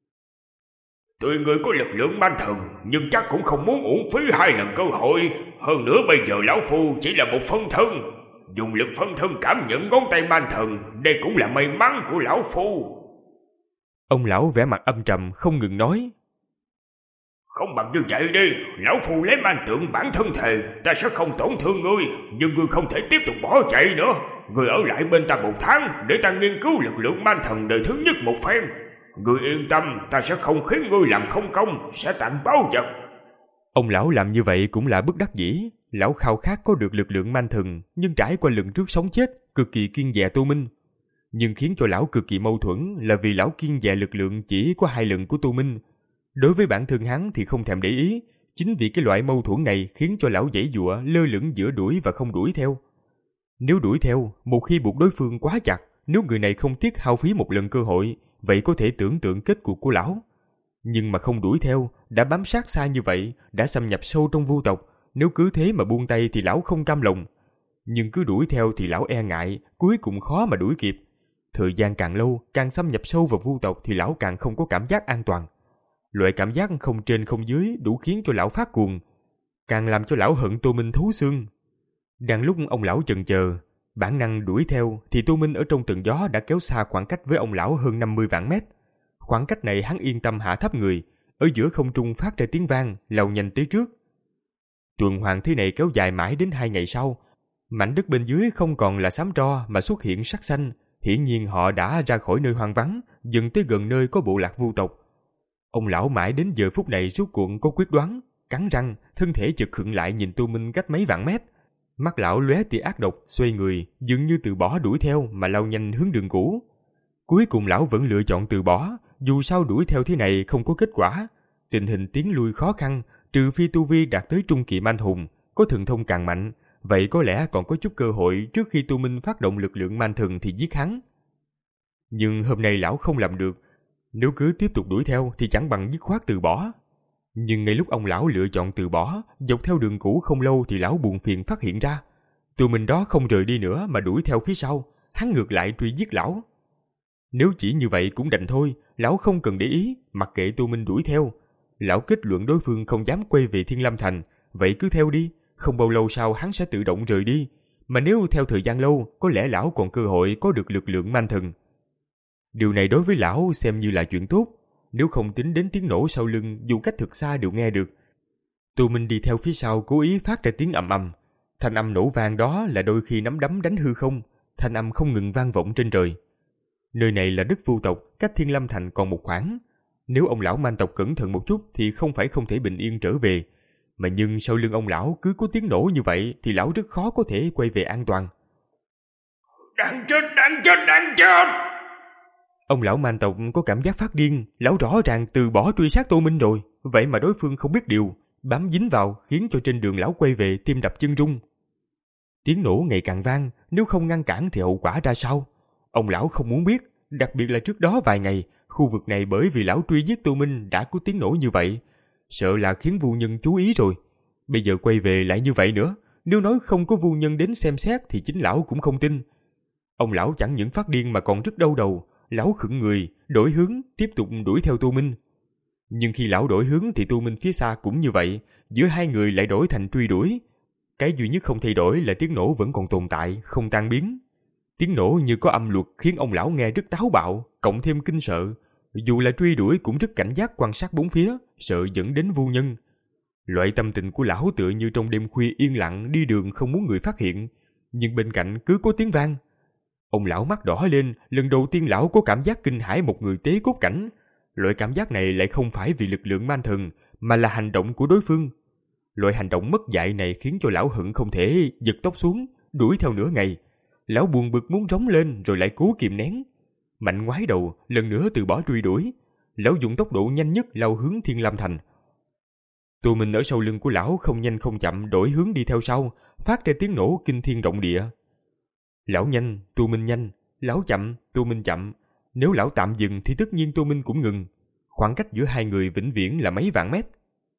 Tuy ngươi có lực lượng man thần, nhưng chắc cũng không muốn uổng phí hai lần cơ hội. Hơn nữa bây giờ lão phu chỉ là một phân thân, dùng lực phân thân cảm nhận ngón tay man thần, đây cũng là may mắn của lão phu. Ông lão vẻ mặt âm trầm không ngừng nói. Không bằng như vậy đi, lão phu lấy man tượng bản thân thề, ta sẽ không tổn thương ngươi, nhưng ngươi không thể tiếp tục bỏ chạy nữa. Ngươi ở lại bên ta một tháng để ta nghiên cứu lực lượng man thần đời thứ nhất một phen. Ngươi yên tâm, ta sẽ không khiến ngươi làm không công, sẽ tặng báo vật. Ông lão làm như vậy cũng là bất đắc dĩ. Lão khao khát có được lực lượng man thần, nhưng trải qua lần trước sống chết, cực kỳ kiêng dè Tô Minh. Nhưng khiến cho lão cực kỳ mâu thuẫn là vì lão kiêng dè lực lượng chỉ có hai lần của Tô Minh. Đối với bản thân hắn thì không thèm để ý. Chính vì cái loại mâu thuẫn này khiến cho lão giãy giụa lơ lửng giữa đuổi và không đuổi theo. Nếu đuổi theo, một khi buộc đối phương quá chặt, nếu người này không tiếc hao phí một lần cơ hội, vậy có thể tưởng tượng kết cục của lão. Nhưng mà không đuổi theo, đã bám sát xa như vậy, đã xâm nhập sâu trong vu tộc, nếu cứ thế mà buông tay thì lão không cam lòng. Nhưng cứ đuổi theo thì lão e ngại, cuối cùng khó mà đuổi kịp. Thời gian càng lâu, càng xâm nhập sâu vào vu tộc thì lão càng không có cảm giác an toàn. Loại cảm giác không trên không dưới đủ khiến cho lão phát cuồng, càng làm cho lão hận Tô Minh thấu xương. Đang lúc ông lão chần chờ, bản năng đuổi theo thì Tô Minh ở trong tầng gió đã kéo xa khoảng cách với ông lão hơn năm mươi vạn mét. Khoảng cách này hắn yên tâm hạ thấp người, ở giữa không trung phát ra tiếng vang, lao nhanh tới trước. Tuần hoàn thế này kéo dài mãi đến hai ngày sau. Mảnh đất bên dưới không còn là xám tro mà xuất hiện sắc xanh, Hiển nhiên họ đã ra khỏi nơi hoang vắng, dần tới gần nơi có bộ lạc vu tộc. Ông lão mãi đến giờ phút này rốt cuộc có quyết đoán, cắn răng, thân thể chợt khựng lại nhìn Tô Minh cách mấy vạn mét. Mắt lão lóe tia ác độc, xoay người, dường như từ bỏ đuổi theo mà lao nhanh hướng đường cũ. Cuối cùng lão vẫn lựa chọn từ bỏ, dù sao đuổi theo thế này không có kết quả. Tình hình tiến lui khó khăn, trừ phi tu vi đạt tới trung kỳ man hùng, có thần thông càng mạnh, vậy có lẽ còn có chút cơ hội trước khi Tô Minh phát động lực lượng man thần thì giết hắn. Nhưng hôm nay lão không làm được, nếu cứ tiếp tục đuổi theo thì chẳng bằng dứt khoát từ bỏ. Nhưng ngay lúc ông lão lựa chọn từ bỏ, dọc theo đường cũ không lâu thì lão buồn phiền phát hiện ra. Tô Minh đó không rời đi nữa mà đuổi theo phía sau, hắn ngược lại truy giết lão. Nếu chỉ như vậy cũng đành thôi, lão không cần để ý, mặc kệ Tô Minh đuổi theo. Lão kết luận đối phương không dám quay về Thiên Lâm Thành, vậy cứ theo đi, không bao lâu sau hắn sẽ tự động rời đi. Mà nếu theo thời gian lâu, có lẽ lão còn cơ hội có được lực lượng man thần. Điều này đối với lão xem như là chuyện tốt, nếu không tính đến tiếng nổ sau lưng dù cách thực xa đều nghe được. Tô Minh đi theo phía sau cố ý phát ra tiếng ầm ầm. Thanh âm nổ vang đó là đôi khi nắm đấm đánh hư không, thanh âm không ngừng vang vọng trên trời. Nơi này là đất vu tộc, cách Thiên Lâm Thành còn một khoảng. Nếu ông lão man tộc cẩn thận một chút thì không phải không thể bình yên trở về. Mà nhưng sau lưng ông lão cứ có tiếng nổ như vậy thì lão rất khó có thể quay về an toàn. Đáng chết, đáng chết, đáng chết! Ông lão man tộc có cảm giác phát điên, lão rõ ràng từ bỏ truy sát Tô Minh rồi, vậy mà đối phương không biết điều, bám dính vào khiến cho trên đường lão quay về tim đập chân rung. Tiếng nổ ngày càng vang, nếu không ngăn cản thì hậu quả ra sao? Ông lão không muốn biết, đặc biệt là trước đó vài ngày, khu vực này bởi vì lão truy giết Tô Minh đã có tiếng nổ như vậy, sợ là khiến vu nhân chú ý rồi. Bây giờ quay về lại như vậy nữa, nếu nói không có vu nhân đến xem xét thì chính lão cũng không tin. Ông lão chẳng những phát điên mà còn rất đau đầu, lão khựng người, đổi hướng, tiếp tục đuổi theo Tô Minh. Nhưng khi lão đổi hướng thì Tô Minh phía xa cũng như vậy, giữa hai người lại đổi thành truy đuổi. Cái duy nhất không thay đổi là tiếng nổ vẫn còn tồn tại, không tan biến. Tiếng nổ như có âm luật khiến ông lão nghe rất táo bạo, cộng thêm kinh sợ. Dù là truy đuổi cũng rất cảnh giác quan sát bốn phía, sợ dẫn đến vu nhân. Loại tâm tình của lão tựa như trong đêm khuya yên lặng đi đường không muốn người phát hiện, nhưng bên cạnh cứ có tiếng vang. Ông lão mắt đỏ lên, lần đầu tiên lão có cảm giác kinh hãi một người tế cốt cảnh. Loại cảm giác này lại không phải vì lực lượng man thần, mà là hành động của đối phương. Loại hành động mất dạy này khiến cho lão hận không thể giật tóc xuống, đuổi theo nửa ngày. Lão buồn bực muốn rống lên rồi lại cố kìm nén. Mạnh ngoái đầu, lần nữa từ bỏ truy đuổi. Lão dùng tốc độ nhanh nhất lao hướng Thiên Lâm Thành. Tô Minh ở sau lưng của lão không nhanh không chậm đổi hướng đi theo sau, phát ra tiếng nổ kinh thiên động địa. Lão nhanh, Tô Minh nhanh, lão chậm, Tô Minh chậm. Nếu lão tạm dừng thì tất nhiên Tô Minh cũng ngừng. Khoảng cách giữa hai người vĩnh viễn là mấy vạn mét.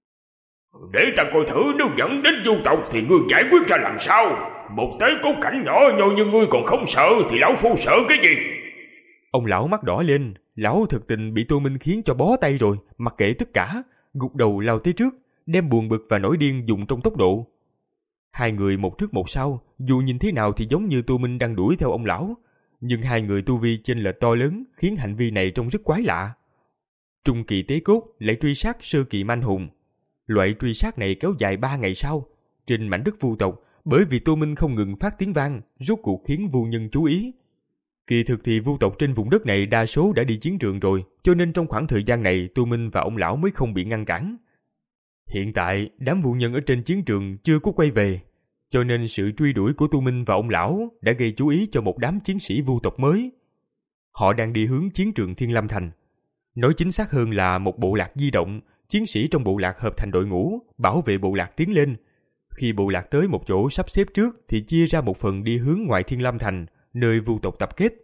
Để ta coi thử nếu dẫn đến du tộc thì ngươi giải quyết ra làm sao? Một tế cố cảnh nhỏ nhoi như ngươi còn không sợ thì lão phu sợ cái gì? Ông lão mắt đỏ lên, lão thực tình bị Tô Minh khiến cho bó tay rồi, mặc kệ tất cả, gục đầu lao tới trước, đem buồn bực và nổi điên dùng trong tốc độ. Hai người một trước một sau, dù nhìn thế nào thì giống như Tô Minh đang đuổi theo ông lão, nhưng hai người tu vi chênh lệch to lớn khiến hành vi này trông rất quái lạ. Trung kỳ tế cốt lại truy sát sơ kỳ man hùng. Loại truy sát này kéo dài ba ngày sau, trên mảnh đất vu tộc, bởi vì Tô Minh không ngừng phát tiếng vang, rốt cuộc khiến vu nhân chú ý. Kỳ thực thì vu tộc trên vùng đất này đa số đã đi chiến trường rồi, cho nên trong khoảng thời gian này Tô Minh và ông lão mới không bị ngăn cản. Hiện tại, đám vu nhân ở trên chiến trường chưa có quay về, cho nên sự truy đuổi của Tô Minh và ông lão đã gây chú ý cho một đám chiến sĩ vu tộc mới. Họ đang đi hướng chiến trường Thiên Lâm Thành. Nói chính xác hơn là một bộ lạc di động, chiến sĩ trong bộ lạc hợp thành đội ngũ, bảo vệ bộ lạc tiến lên. Khi bộ lạc tới một chỗ sắp xếp trước thì chia ra một phần đi hướng ngoài Thiên Lâm Thành, nơi vu tộc tập kết.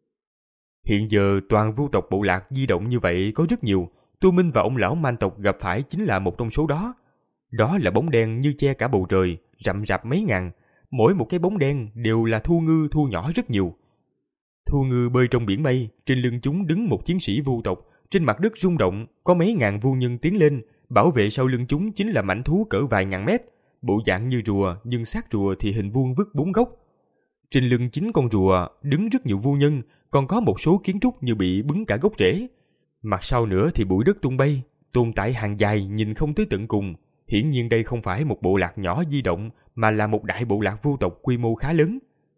Hiện giờ toàn vu tộc bộ lạc di động như vậy có rất nhiều, Tô Minh và ông lão man tộc gặp phải chính là một trong số đó. Đó là bóng đen như che cả bầu trời, rậm rạp mấy ngàn, mỗi một cái bóng đen đều là thu ngư thu nhỏ rất nhiều. Thu ngư bơi trong biển mây, trên lưng chúng đứng một chiến sĩ vu tộc, trên mặt đất rung động, có mấy ngàn vu nhân tiến lên, bảo vệ sau lưng chúng chính là mãnh thú cỡ vài ngàn mét, bộ dạng như rùa nhưng xác rùa thì hình vuông vức bốn góc. Trên lưng chính con rùa đứng rất nhiều vu nhân, còn có một số kiến trúc như bị bứng cả gốc rễ. Mặt sau nữa thì bụi đất tung bay, tồn tại hàng dài nhìn không tới tận cùng. Hiển nhiên đây không phải một bộ lạc nhỏ di động, mà là một đại bộ lạc vu tộc quy mô khá lớn.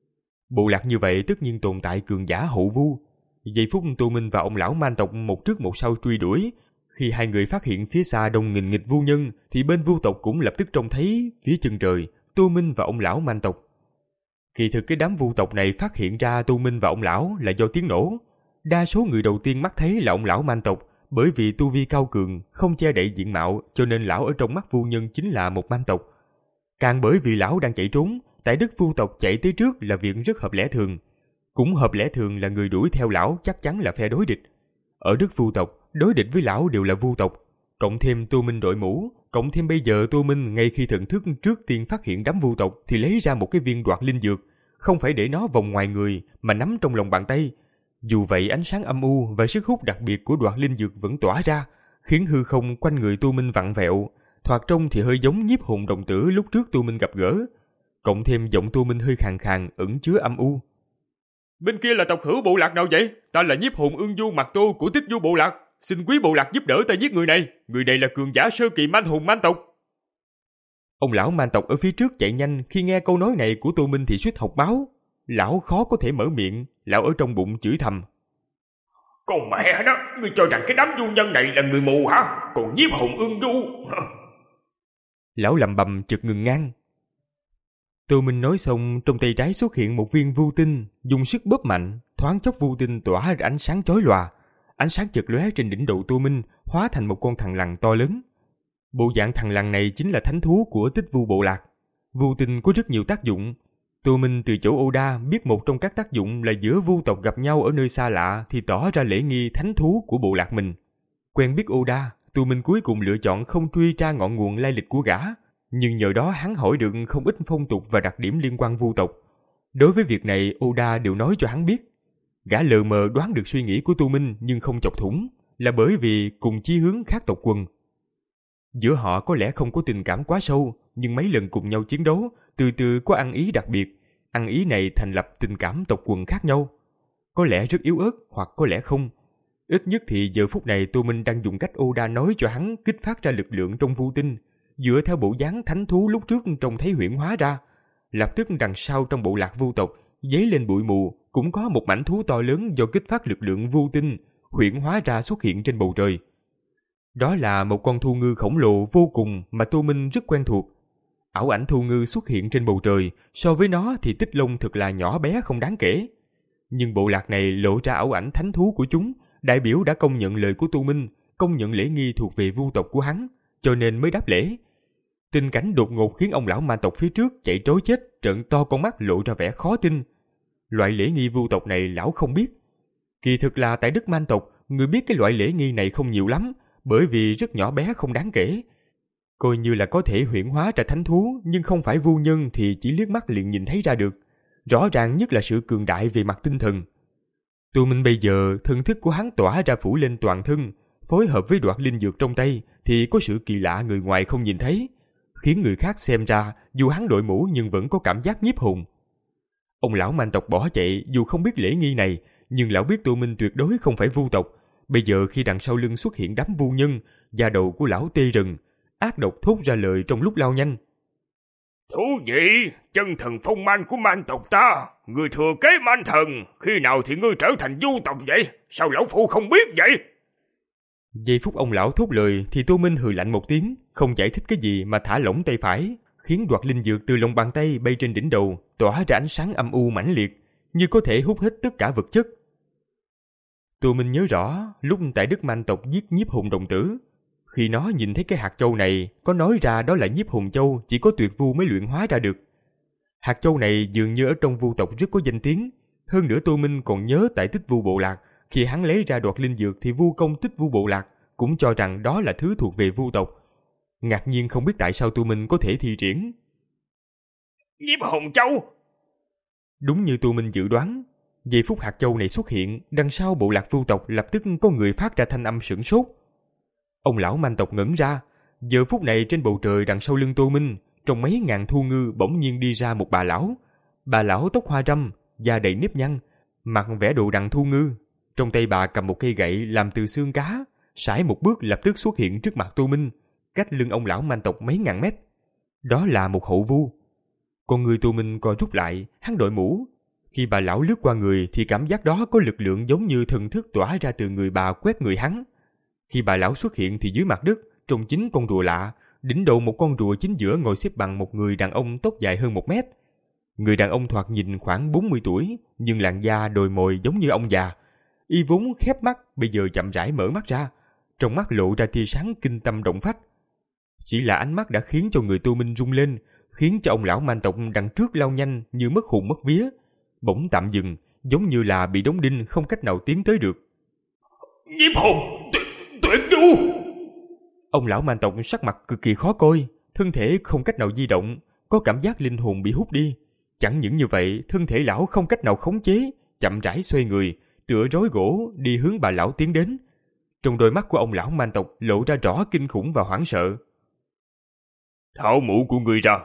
Bộ lạc như vậy tất nhiên tồn tại cường giả hậu vu. Giây phút Tô Minh và ông lão man tộc một trước một sau truy đuổi, khi hai người phát hiện phía xa đông nghìn nghịch vu nhân, thì bên vu tộc cũng lập tức trông thấy phía chân trời Tô Minh và ông lão man tộc. Kỳ thực cái đám vu tộc này phát hiện ra Tô Minh và ông lão là do tiếng nổ. Đa số người đầu tiên mắt thấy là ông lão man tộc, bởi vì tu vi cao cường, không che đậy diện mạo, cho nên lão ở trong mắt vu nhân chính là một man tộc. Càng bởi vì lão đang chạy trốn, tại đất vu tộc chạy tới trước là việc rất hợp lẽ thường. Cũng hợp lẽ thường là người đuổi theo lão chắc chắn là phe đối địch. Ở đất vu tộc, đối địch với lão đều là vu tộc. Cộng thêm Tô Minh đội mũ, cộng thêm bây giờ Tô Minh ngay khi thần thức trước tiên phát hiện đám vu tộc thì lấy ra một cái viên đoạt linh dược, không phải để nó vòng ngoài người mà nắm trong lòng bàn tay. Dù vậy ánh sáng âm u và sức hút đặc biệt của đoạt linh dược vẫn tỏa ra, khiến hư không quanh người Tô Minh vặn vẹo, thoạt trông thì hơi giống nhiếp hồn đồng tử lúc trước Tô Minh gặp gỡ. Cộng thêm giọng Tô Minh hơi khàn khàn ẩn chứa âm u. Bên kia là tộc hữu bộ lạc nào vậy? Ta là nhiếp hồn ương du mặt tô của tích du bộ lạc. Xin quý bộ lạc giúp đỡ ta giết người này. Người này là cường giả sơ kỳ man hồn man tộc. Ông lão man tộc ở phía trước chạy nhanh, khi nghe câu nói này của Tô Minh thì suýt học máu. Lão khó có thể mở miệng, lão ở trong bụng chửi thầm. Con mẹ nó, ngươi cho rằng cái đám du nhân này là người mù hả? Còn nhiếp hồn ương du. Lão lầm bầm chợt ngừng ngang. Tô Minh nói xong, trong tay trái xuất hiện một viên vu tinh, dùng sức bóp mạnh, thoáng chốc vu tinh tỏa ra ánh sáng chói lòa. Ánh sáng chợt lóe trên đỉnh đầu Tô Minh, hóa thành một con thằn lằn to lớn. Bộ dạng thằn lằn này chính là thánh thú của tích vu bộ lạc. Vu tinh có rất nhiều tác dụng. Tô Minh từ chỗ Oda biết một trong các tác dụng là giữa vu tộc gặp nhau ở nơi xa lạ thì tỏ ra lễ nghi thánh thú của bộ lạc mình. Quen biết Oda, Tô Minh cuối cùng lựa chọn không truy tra ngọn nguồn lai lịch của gã. Nhưng nhờ đó hắn hỏi được không ít phong tục và đặc điểm liên quan vu tộc. Đối với việc này Oda đều nói cho hắn biết. Gã lờ mờ đoán được suy nghĩ của Tô Minh nhưng không chọc thủng, là bởi vì cùng chí hướng khác tộc quần. Giữa họ có lẽ không có tình cảm quá sâu, nhưng mấy lần cùng nhau chiến đấu, từ từ có ăn ý đặc biệt. Ăn ý này thành lập tình cảm tộc quần khác nhau. Có lẽ rất yếu ớt hoặc có lẽ không. Ít nhất thì giờ phút này Tô Minh đang dùng cách Oda nói cho hắn kích phát ra lực lượng trong vu tinh, dựa theo bộ dáng thánh thú lúc trước trông thấy huyễn hóa ra. Lập tức đằng sau trong bộ lạc vu tộc, dấy lên bụi mù, cũng có một mảnh thú to lớn do kích phát lực lượng vu tinh, huyễn hóa ra xuất hiện trên bầu trời. Đó là một con thu ngư khổng lồ vô cùng mà Tô Minh rất quen thuộc. Ảo ảnh thu ngư xuất hiện trên bầu trời, so với nó thì tích lông thật là nhỏ bé không đáng kể. Nhưng bộ lạc này lộ ra ảo ảnh thánh thú của chúng, đại biểu đã công nhận lời của Tô Minh, công nhận lễ nghi thuộc về vu tộc của hắn, cho nên mới đáp lễ. Tình cảnh đột ngột khiến ông lão man tộc phía trước chạy trối chết, trợn to con mắt lộ ra vẻ khó tin. Loại lễ nghi vu tộc này lão không biết. Kỳ thực là tại đất man tộc, người biết cái loại lễ nghi này không nhiều lắm, bởi vì rất nhỏ bé không đáng kể. Coi như là có thể huyễn hóa ra thánh thú, nhưng không phải vu nhân thì chỉ liếc mắt liền nhìn thấy ra được. Rõ ràng nhất là sự cường đại về mặt tinh thần. Tô Minh bây giờ, thần thức của hắn tỏa ra phủ lên toàn thân, phối hợp với đoạt linh dược trong tay, thì có sự kỳ lạ người ngoài không nhìn thấy, khiến người khác xem ra dù hắn đội mũ nhưng vẫn có cảm giác nhiếp hồn. Ông lão man tộc bỏ chạy dù không biết lễ nghi này, nhưng lão biết Tô Minh tuyệt đối không phải vu tộc. Bây giờ khi đằng sau lưng xuất hiện đám vu nhân, da đầu của lão tê rần, ác độc thốt ra lời trong lúc lao nhanh. Thú vị, chân thần phong man của man tộc ta, người thừa kế man thần, khi nào thì ngươi trở thành du tộc vậy? Sao lão phu không biết vậy? Giây phút ông lão thốt lời thì Tô Minh hừ lạnh một tiếng, không giải thích cái gì mà thả lỏng tay phải, khiến đoạt linh dược từ lòng bàn tay bay trên đỉnh đầu, tỏa ra ánh sáng âm u mãnh liệt, như có thể hút hết tất cả vật chất. Tô Minh nhớ rõ, lúc tại đất man tộc giết nhiếp hồn đồng tử, khi nó nhìn thấy cái hạt châu này, có nói ra đó là nhiếp hồn châu, chỉ có tuyệt vu mới luyện hóa ra được. Hạt châu này dường như ở trong vu tộc rất có danh tiếng. Hơn nữa Tô Minh còn nhớ tại tích vu bộ lạc, khi hắn lấy ra đoạt linh dược thì vu công tích vu bộ lạc cũng cho rằng đó là thứ thuộc về vu tộc. Ngạc nhiên không biết tại sao Tô Minh có thể thi triển. Nhiếp hồn châu! Đúng như Tô Minh dự đoán, giây phút hạt châu này xuất hiện, đằng sau bộ lạc vu tộc lập tức có người phát ra thanh âm sửng sốt. Ông lão man tộc ngẩn ra, giờ phút này trên bầu trời đằng sau lưng Tô Minh, trong mấy ngàn thu ngư bỗng nhiên đi ra một bà lão. Bà lão tóc hoa râm, da đầy nếp nhăn, mặc vẻ đồ đằng thu ngư. Trong tay bà cầm một cây gậy làm từ xương cá, sải một bước lập tức xuất hiện trước mặt Tô Minh, cách lưng ông lão man tộc mấy ngàn mét. Đó là một hậu vu. Con người Tô Minh co rút lại, hắn đội mũ. Khi bà lão lướt qua người thì cảm giác đó có lực lượng giống như thần thức tỏa ra từ người bà quét người hắn. Khi bà lão xuất hiện thì dưới mặt đất trông chính con rùa lạ, đỉnh đầu một con rùa chính giữa ngồi xếp bằng một người đàn ông tóc dài hơn một mét. Người đàn ông thoạt nhìn khoảng bốn mươi tuổi, nhưng làn da đồi mồi giống như ông già. Y vốn khép mắt, bây giờ chậm rãi mở mắt ra, trong mắt lộ ra tia sáng kinh tâm động phách. Chỉ là ánh mắt đã khiến cho người Tu Minh rung lên, khiến cho ông lão man tộc đằng trước lao nhanh như mất hồn mất vía, bỗng tạm dừng, giống như là bị đóng đinh không cách nào tiến tới được. Nhiếp hồn, tuyệt, tuyệt du! Ông lão man tộc sắc mặt cực kỳ khó coi, thân thể không cách nào di động, có cảm giác linh hồn bị hút đi. Chẳng những như vậy, thân thể lão không cách nào khống chế, chậm rãi xoay người, tựa rối gỗ đi hướng bà lão tiến đến. Trong đôi mắt của ông lão man tộc lộ ra rõ kinh khủng và hoảng sợ. Tháo mũ của người ra.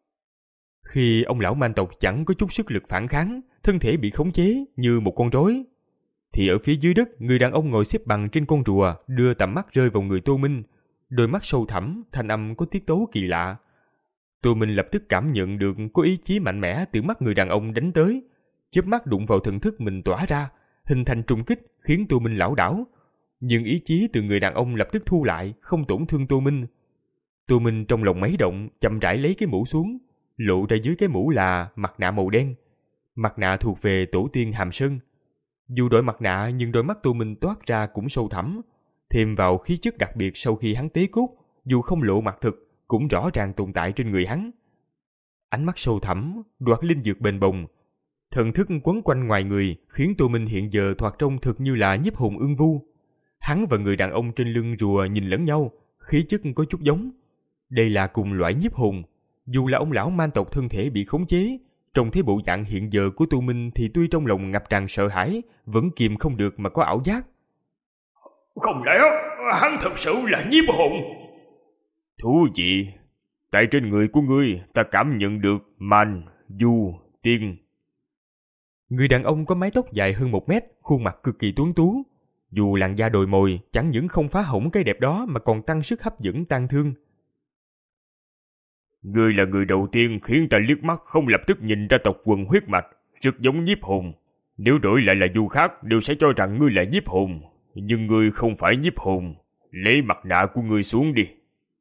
Khi ông lão man tộc chẳng có chút sức lực phản kháng, thân thể bị khống chế như một con rối, thì ở phía dưới đất, người đàn ông ngồi xếp bằng trên con rùa đưa tầm mắt rơi vào người Tô Minh. Đôi mắt sâu thẳm, thanh âm có tiết tấu kỳ lạ. Tô Minh lập tức cảm nhận được có ý chí mạnh mẽ từ mắt người đàn ông đánh tới, chớp mắt đụng vào thần thức mình tỏa ra, hình thành trùng kích khiến Tô Minh lảo đảo. Nhưng ý chí từ người đàn ông lập tức thu lại, không tổn thương Tô Minh. Tô Minh trong lòng mấy động, chậm rãi lấy cái mũ xuống, lộ ra dưới cái mũ là mặt nạ màu đen. Mặt nạ thuộc về tổ tiên Hàm Sơn. Dù đội mặt nạ nhưng đôi mắt Tô Minh toát ra cũng sâu thẳm, thêm vào khí chất đặc biệt sau khi hắn tế cốt, dù không lộ mặt thực cũng rõ ràng tồn tại trên người hắn. Ánh mắt sâu thẳm, đoạt linh dược bền bồng, thần thức quấn quanh ngoài người khiến Tô Minh hiện giờ thoạt trông thực như là nhiếp hồn ưng vu. Hắn và người đàn ông trên lưng rùa nhìn lẫn nhau, khí chất có chút giống. Đây là cùng loại nhiếp hồn. Dù là ông lão man tộc thân thể bị khống chế, trông thấy bộ dạng hiện giờ của Tô Minh thì tuy trong lòng ngập tràn sợ hãi, vẫn kìm không được mà có ảo giác. Không lẽ hắn thật sự là nhiếp hồn? Thú vị, tại trên người của ngươi ta cảm nhận được man, du, tiên. Người đàn ông có mái tóc dài hơn một mét, khuôn mặt cực kỳ tuấn tú. Dù làn da đồi mồi, chẳng những không phá hỏng cái đẹp đó mà còn tăng sức hấp dẫn tang thương. Ngươi là người đầu tiên khiến ta liếc mắt không lập tức nhìn ra tộc quần huyết mạch, rất giống nhiếp hồn. Nếu đổi lại là du khác đều sẽ cho rằng ngươi là nhiếp hồn, nhưng ngươi không phải nhiếp hồn. Lấy mặt nạ của ngươi xuống đi.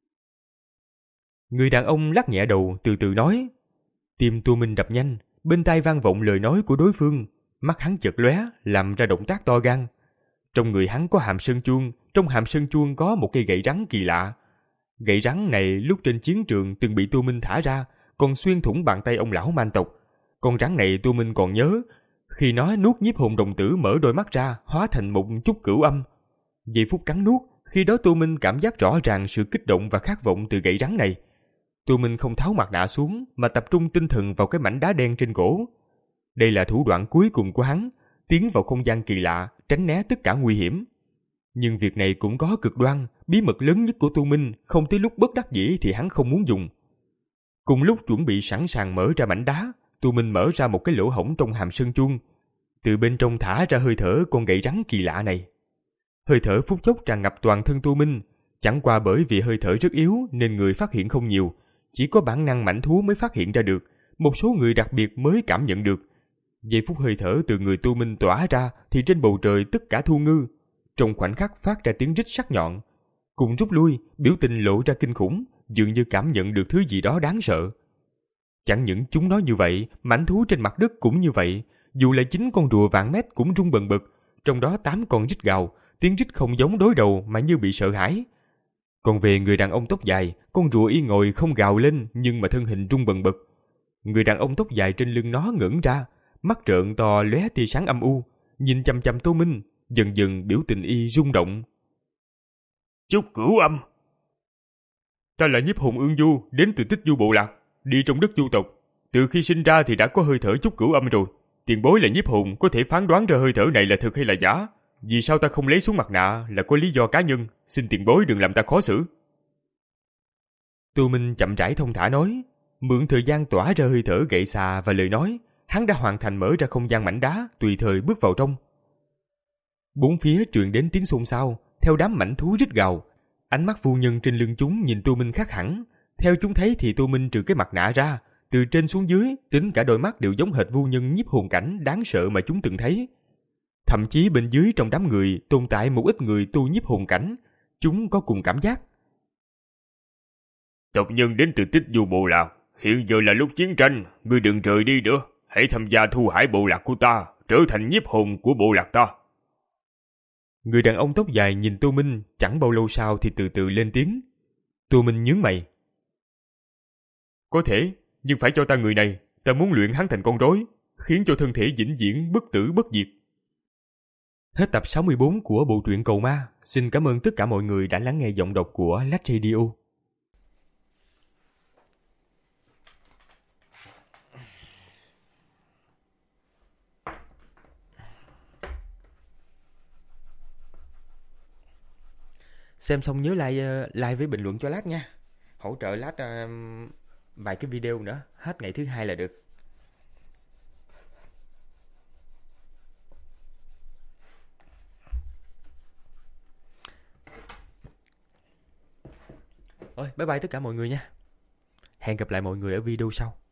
Người đàn ông lắc nhẹ đầu từ từ nói. Tim Tô Minh đập nhanh, bên tai vang vọng lời nói của đối phương, mắt hắn chợt lóe, làm ra động tác to gan. Trong người hắn có hàm sơn chuông, trong hàm sơn chuông có một cây gậy rắn kỳ lạ. Gậy rắn này lúc trên chiến trường từng bị Tô Minh thả ra, còn xuyên thủng bàn tay ông lão man tộc. Con rắn này Tô Minh còn nhớ, khi nó nuốt nhiếp hồn đồng tử mở đôi mắt ra, hóa thành một chút cửu âm. Giây phút cắn nuốt, khi đó Tô Minh cảm giác rõ ràng sự kích động và khát vọng từ gậy rắn này. Tô Minh không tháo mặt nạ xuống mà tập trung tinh thần vào cái mảnh đá đen trên cổ. Đây là thủ đoạn cuối cùng của hắn, tiến vào không gian kỳ lạ, tránh né tất cả nguy hiểm. Nhưng việc này cũng có cực đoan, bí mật lớn nhất của Tô Minh không tới lúc bất đắc dĩ thì hắn không muốn dùng. Cùng lúc chuẩn bị sẵn sàng mở ra mảnh đá, Tô Minh mở ra một cái lỗ hổng trong hàm sơn chuông, từ bên trong thả ra hơi thở con gậy rắn kỳ lạ này. Hơi thở phút chốc tràn ngập toàn thân Tô Minh, chẳng qua bởi vì hơi thở rất yếu nên người phát hiện không nhiều, chỉ có bản năng mãnh thú mới phát hiện ra được, một số người đặc biệt mới cảm nhận được. Giây phút hơi thở từ người Tô Minh tỏa ra thì trên bầu trời tất cả thu ngư, trong khoảnh khắc phát ra tiếng rít sắc nhọn. Cùng rút lui, biểu tình lộ ra kinh khủng, dường như cảm nhận được thứ gì đó đáng sợ. Chẳng những chúng nói như vậy, mãnh thú trên mặt đất cũng như vậy, dù là chính con rùa vạn mét cũng rung bần bật, trong đó tám con rít gào, tiếng rít không giống đối đầu mà như bị sợ hãi. Còn về người đàn ông tóc dài, con rùa y ngồi không gào lên nhưng mà thân hình rung bần bật. Người đàn ông tóc dài trên lưng nó ngẩng ra, mắt trợn to lóe tia sáng âm u, nhìn chằm chằm Tô Minh, dần dần biểu tình y rung động. Chút cửu âm. Ta là nhiếp hồn ương du, đến từ Tích Du bộ lạc, đi trong đất du tộc. Từ khi sinh ra thì đã có hơi thở chút cửu âm rồi. Tiền bối là nhiếp hồn, có thể phán đoán ra hơi thở này là thực hay là giả. Vì sao ta không lấy xuống mặt nạ là có lý do cá nhân, xin tiền bối đừng làm ta khó xử. Tô Minh chậm rãi thông thả nói, mượn thời gian tỏa ra hơi thở gậy xà và lời nói, hắn đã hoàn thành mở ra không gian mảnh đá, tùy thời bước vào trong. Bốn phía truyền đến tiếng xôn xao, theo đám mảnh thú rít gào. Ánh mắt vô nhân trên lưng chúng nhìn Tô Minh khác hẳn. Theo chúng thấy thì Tô Minh trừ cái mặt nạ ra, Từ trên xuống dưới, tính cả đôi mắt đều giống hệt vô nhân nhiếp hồn cảnh đáng sợ mà chúng từng thấy. Thậm chí bên dưới trong đám người tồn tại một ít người tu nhiếp hồn cảnh, chúng có cùng cảm giác. Tộc nhân đến từ Tích Du bộ lạc, hiện giờ là lúc chiến tranh, ngươi đừng rời đi nữa, hãy tham gia thu hải bộ lạc của ta, trở thành nhiếp hồn của bộ lạc ta. Người đàn ông tóc dài nhìn Tô Minh, chẳng bao lâu sau thì từ từ lên tiếng. Tô Minh nhướng mày. Có thể, nhưng phải cho ta người này, ta muốn luyện hắn thành con rối, khiến cho thân thể vĩnh viễn bất tử bất diệt. Hết tập sáu mươi bốn của bộ truyện Cầu Ma. Xin cảm ơn tất cả mọi người đã lắng nghe giọng đọc của Lách Radio. Xem xong nhớ like, like với bình luận cho Lát nha. Hỗ trợ Lát uh, vài cái video nữa, hết ngày thứ hai là được. Ôi, bye bye tất cả mọi người nha. Hẹn gặp lại mọi người ở video sau.